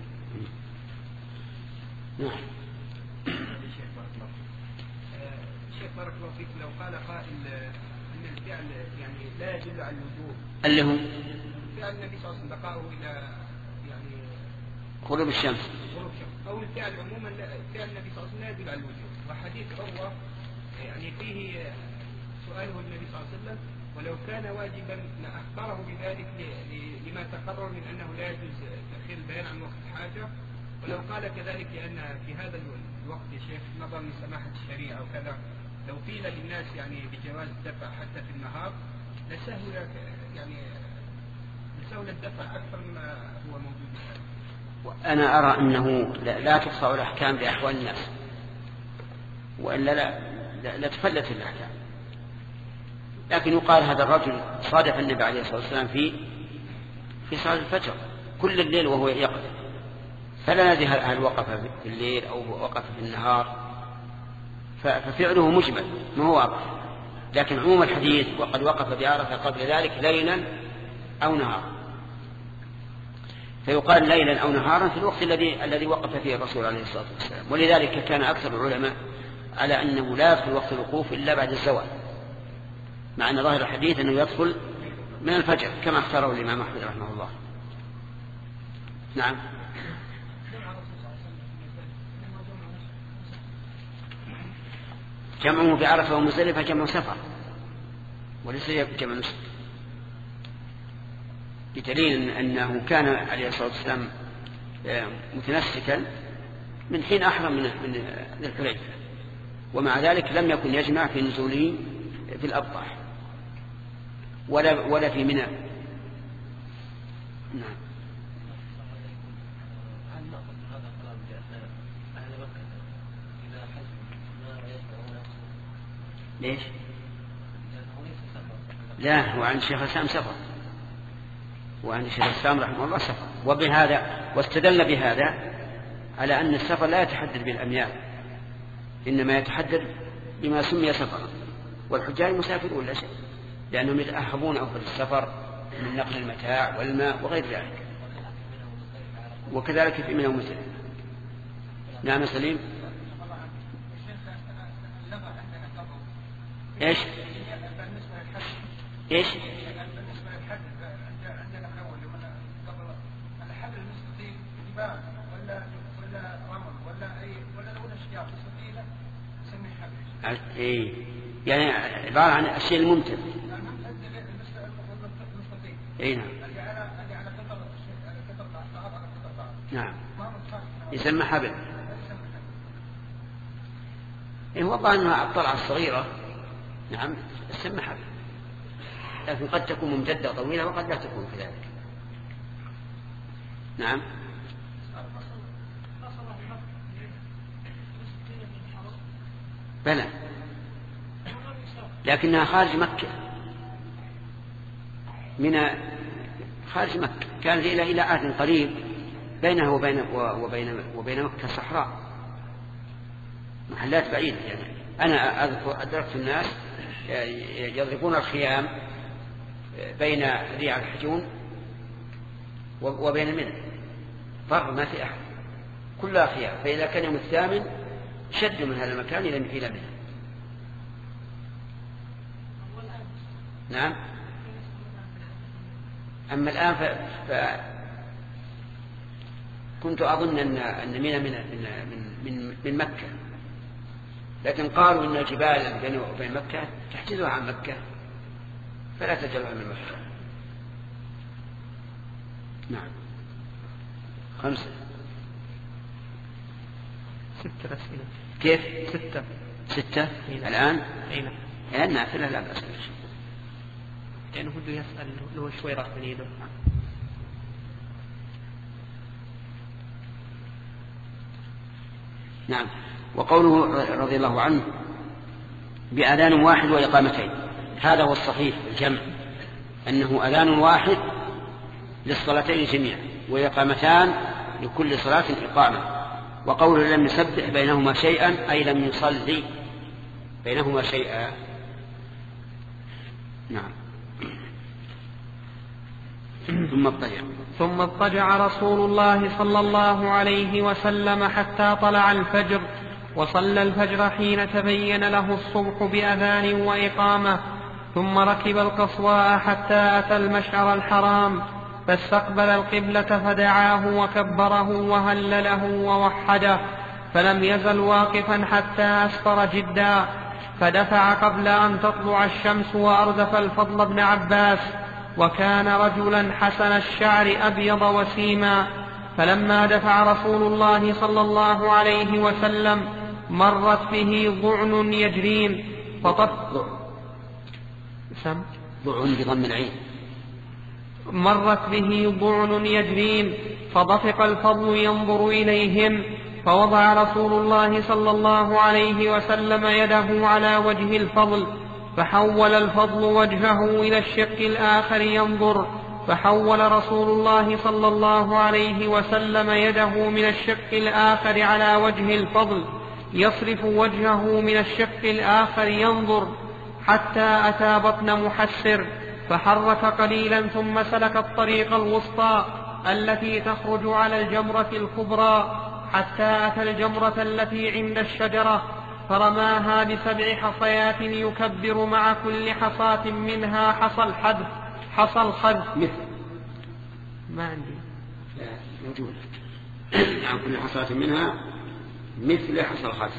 شيخ بارك الله فيك، لو قال قائل أن الفعل يعني لا يدل على الوجوب اللي هم فعل النبي صلى الله عليه وسلم بقاؤه إلى يعني غروب الشمس أو الفعل عموما فعل النبي صلى الله عليه وسلم لا يدل على الوجوب. وحديث عروة يعني فيه سؤاله النبي صلى الله عليه وسلم ولو كان واجبا لأخبره بذلك لما تقرر من أنه لا يجوز تأخير البيان عن وقت الحاجة. ولو قال كذلك لأن في هذا الوقت يا شيخ نظرا لسماحة الشريعة وكذا لو قيل للناس يعني بجواز الدفع حتى في النهار لسهل الدفع أكثر مما هو موجود الآن. أنا أرى أنه لا تقطع الأحكام بأحوال الناس، وإلا لا تفلت الأحكام. لكن يقال هذا الرجل صادف النبي عليه الصلاة والسلام في صلاة الفجر كل الليل وهو يقظ، فلا ندري هل وقف في الليل أو وقف في النهار، ففعله مجمل ما هو واضح. لكن عموم الحديث وقد وقف بعرفة قبل ذلك ليلا أو نهارا، فيقال ليلا أو نهارا في الوقت الذي وقف فيه الرسول عليه الصلاة والسلام. ولذلك كان أكثر العلماء على أنه لا يدخل وقت الوقوف إلا بعد الزوال، مع أن ظاهر الحديث أنه يدخل من الفجر كما اختاره الإمام أحمد رحمه الله. نعم. جمعه بعرفة ومزدلفة جمع سفر وليس جمع نسك، بدليل أنه كان عليه الصلاة والسلام متنسكا من حين أحرم من الحليفة، ومع ذلك لم يكن يجمع في نزوله في الأبطح ولا في منى. نعم. ليش؟ لا، وعن الشيخ الإسلام سفر، وعن الشيخ الإسلام رحمه الله سفر، واستدل بهذا على أن السفر لا يتحدد بالأميال، إنما يتحدد بما سمي سفرا، والحجاج مسافرون لا شيء، لأنهم يتأهبون أفضل السفر من نقل المتاع والماء وغير ذلك، وكذلك في منى ومزدلفة. نعم سليم. ايش؟ ايش؟ بالنسبة للحد عندنا الأول الحد المستطيل جبال ولا رمل ولا لون أشجار مستطيلة نسميه حد. اي يعني عبارة عن الشيء الممتد. اي نعم. نعم. يسمى حبل. إيه هو طبعا الطلعة الصغيرة نعم تسمى حبل، لكن قد تكون ممتدة طويلة وقد لا تكون كذلك. نعم. بلى، لكنها خارج مكة، من خارج مكة، كان إلى عهد قريب بينها وبين مكة صحراء، محلات بعيدة. يعني أنا أدركت الناس يضربون الخيام بين ريع الحجون وبين منى، فر ما في أحد، كلها خيام، فإذا كان يوم الثامن شدوا من هذا المكان إلى منى. نعم. أما الآن كنت أظن أن منى من مكة، لكن قالوا إن الجبال بين وبين مكة تحجزها عن مكة فلا تجعلها من مكة. نعم. 5 6 أسئلة. كيف 6 الآن؟ أي نعم. الآن نافلة لا بأس. لأنه بده يسأل له شوي راح من يده. نعم. وقوله رضي الله عنه بأذان واحد وإقامتين، هذا هو الصحيح الجمع، أنه أذان واحد للصلاتين جميعا وإقامتان لكل صلاة إقامة. وقوله لم يسبح بينهما شيئا أي لم يصلي بينهما شيئا. نعم. ثم اضطجع رسول الله صلى الله عليه وسلم حتى طلع الفجر، وصلى الفجر حين تبين له الصبح بأذان وإقامة، ثم ركب القصواء حتى أتى المشعر الحرام، فاستقبل القبلة فدعاه وكبره وهلله ووحده، فلم يزل واقفا حتى أسفر جدا، فدفع قبل أن تطلع الشمس وأردف الفضل بن عباس، وكان رجلا حسن الشعر أبيض وسيما. فلما دفع رسول الله صلى الله عليه وسلم مرت به ضعن يجرين ضعن بضم العين. مرت به ضعن يجرين فضفق الفضل ينظر إليهم، فوضع رسول الله صلى الله عليه وسلم يده على وجه الفضل، فحول الفضل وجهه إلى الشق الآخر ينظر، فحول رسول الله صلى الله عليه وسلم يده من الشق الآخر على وجه الفضل يصرف وجهه من الشق الآخر ينظر، حتى أتى بطن محسر، فحرك قليلا ثم سلك الطريق الوسطى التي تخرج على الجمرة الكبرى، حتى أتى الجمرة التي عند الشجرة، فرماها ب7 حصيات يكبر مع كل حصاة منها حصى الخذف. ما عندي موجود. عن كل حصاة منها مثل حصى الخذف.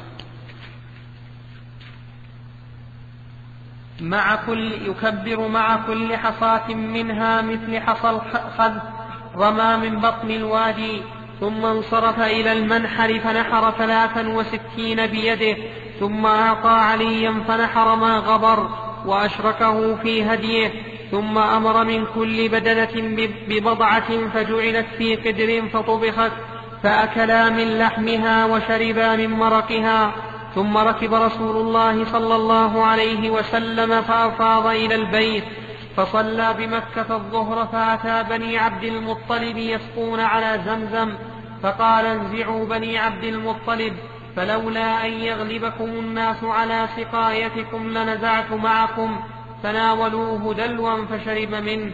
يكبر مع كل حصاة منها مثل حصى الخذف، رمى من بطن الوادي، ثم انصرف إلى المنحر فنحر 63 بيده، ثم أعطى عليا فنحر ما غبر وأشركه في هديه، ثم أمر من كل بدنة ببضعة فجعلت في قدر فطبخت، فأكلا من لحمها وشربا من مرقها. ثم ركب رسول الله صلى الله عليه وسلم فأفاض إلى البيت، فصلى بمكة الظهر، فأتى بني عبد المطلب يسقون على زمزم، فقال انزعوا بني عبد المطلب، فلولا أن يغلبكم الناس على سقايتكم لنزعت معكم، فناولوه دلوا فشرب منه.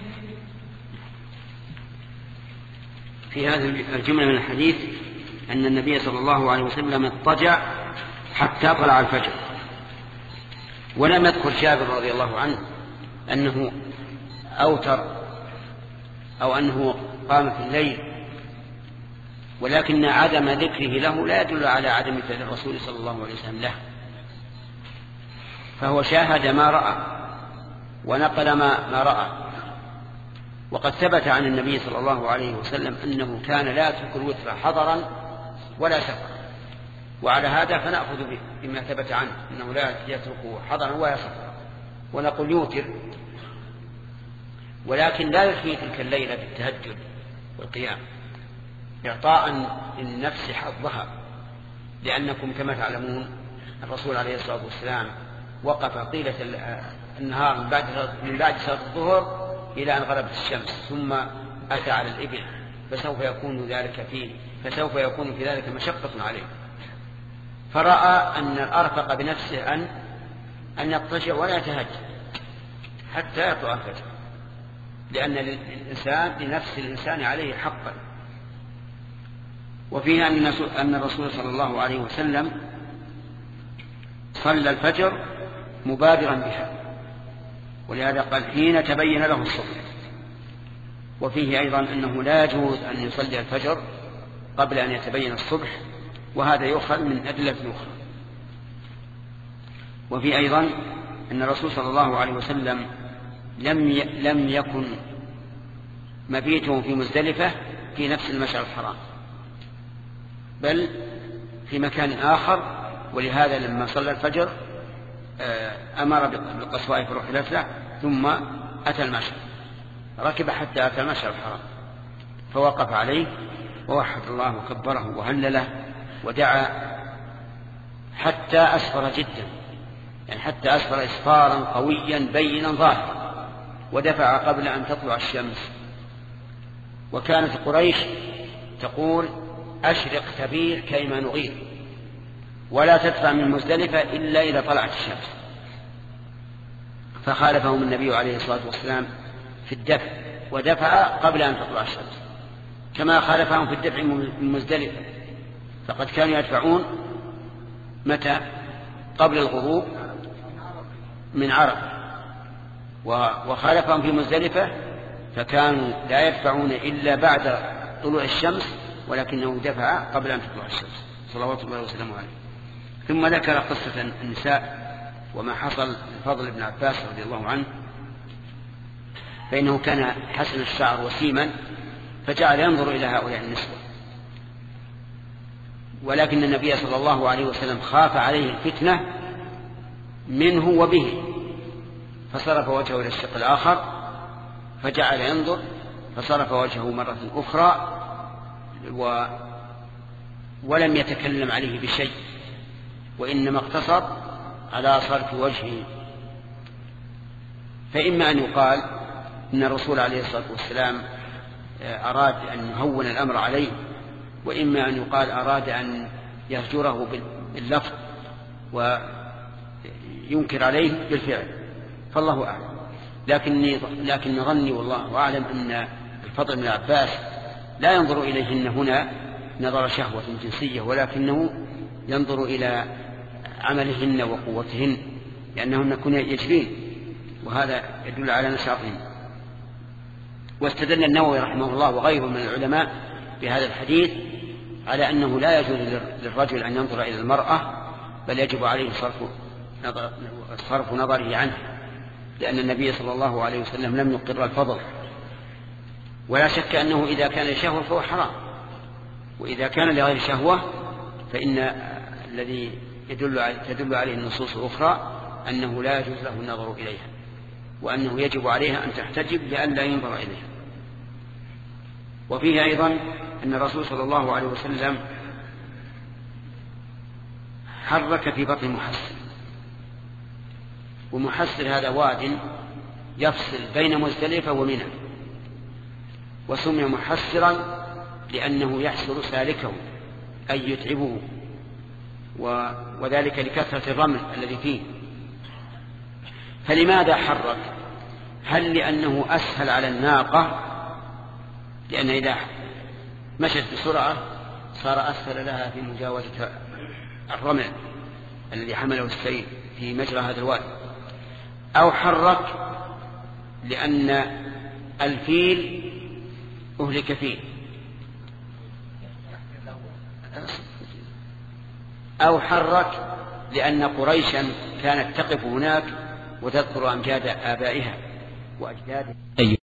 في هذه الجملة من الحديث أن النبي صلى الله عليه وسلم اضطجع حتى طلع الفجر، ولم يذكر جابر رضي الله عنه أنه أوتر أو أنه قام في الليل، ولكن عدم ذكره له لا يدل على عدم فعل الرسول صلى الله عليه وسلم له، فهو شاهد ما رأى ونقل ما رأى. وقد ثبت عن النبي صلى الله عليه وسلم أنه كان لا يترك الوتر حضرا ولا سفرا، وعلى هذا فنأخذ بما ثبت عنه أنه لا يتركه حضرا ولا سفرا، ونقول يوتر، ولكن لا يحيي تلك الليلة بالتهجد والقيام إعطاء للنفس حظها، لأنكم كما تعلمون الرسول عليه الصلاة والسلام وقف طيلة النهار من بعد صلاة الظهر إلى أن غربت الشمس، ثم أتى على الإبل، فسوف يكون في ذلك مشقة عليه، فرأى أن الأرفق بنفسه أن يضطجع ولا يتهجد حتى يطلع الفجر، لأن لنفس الإنسان عليه حقا. وفيها أن الرسول صلى الله عليه وسلم صلى الفجر مبادرا بها، ولهذا قال حين تبين له الصبح، وفيه أيضا أنه لا يجوز أن يصلي الفجر قبل أن يتبين الصبح، وهذا يؤخذ من أدلة أخرى. وفي أيضا أن الرسول صلى الله عليه وسلم لم يكن مبيته في مزدلفة في نفس المشعر الحرام، بل في مكان آخر، ولهذا لما صلى الفجر أمر بالقصواء في الرحلة ثم أتى المشعر، ركب حتى أتى المشعر الحرام فوقف عليه ووحد الله وكبره وهلله ودعا حتى أسفر جدا، يعني حتى أسفر إسفارا قويا بينا ظاهرا، ودفع قبل أن تطلع الشمس. وكانت قريش تقول أشرق كبير كيما نغير، ولا تدفع من مزدلفة إلا إذا طلعت الشمس، فخالفهم النبي عليه الصلاة والسلام في الدفع، ودفع قبل أن تطلع الشمس، كما خالفهم في الدفع من مزدلفة، فقد كانوا يدفعون متى؟ قبل الغروب من عرفة، وخالفهم في مزدلفة فكانوا لا يدفعون إلا بعد طلوع الشمس، ولكنه دفع قبل أن تطلع الشمس صلوات الله وسلامه عليه. ثم ذكر قصة النساء وما حصل لفضل بن عباس رضي الله عنه، فإنه كان حسن الشعر وسيما، فجعل ينظر إلى هؤلاء النسوة، ولكن النبي صلى الله عليه وسلم خاف عليه الفتنة منه وبه، فصرف وجهه إلى الشق الآخر فجعل ينظر، فصرف وجهه مرة أخرى ولم يتكلم عليه بشيء، وإنما اقتصر على صرف وجهه. فإما أن يقال إن الرسول عليه الصلاة والسلام أراد أن يهون الأمر عليه، وإما أن يقال أراد أن يهجره باللفظ وينكر عليه بالفعل، فالله أعلم. لكن ظني والله أعلم أن الفضل بن عباس لا ينظر إليهن هنا نظر شهوة جنسية، ولكنه ينظر إلى عملهن وقوتهن، لأنهن كن يجرين، وهذا يدل على نشاطهن. واستدل النووي رحمه الله وغيره من العلماء بهذا الحديث على أنه لا يجوز للرجل أن ينظر إلى المرأة، بل يجب عليه صرف نظره عنه، لأن النبي صلى الله عليه وسلم لم يقر الفضل. ولا شك أنه إذا كان لشهوة فهو حرام، وإذا كان لغير شهوة فإن الذي تدل عليه النصوص الأخرى أنه لا يجوز له النظر إليها، وأنه يجب عليها أن تحتجب لئلا ينظر إليها. وفيه أيضا أن الرسول صلى الله عليه وسلم حرك في بطن محسن، ومحسر هذا واد يفصل بين مزدلفة ومنى، وسمي محسرا لأنه يحسر سالكه أي يتعبه، وذلك لكثرة الرمل الذي فيه. فلماذا حرك؟ هل لأنه أسهل على الناقة، لأن إذا مشت بسرعة صار أسهل لها في مجاوزة الرمل الذي حمله السيل في مجرى هذا الوادي، أو حرك لأن الفيل أهلك فيه، أو حرك لأن قريشا كانت تقف هناك وتذكر أمجاد آبائها وأجدادها.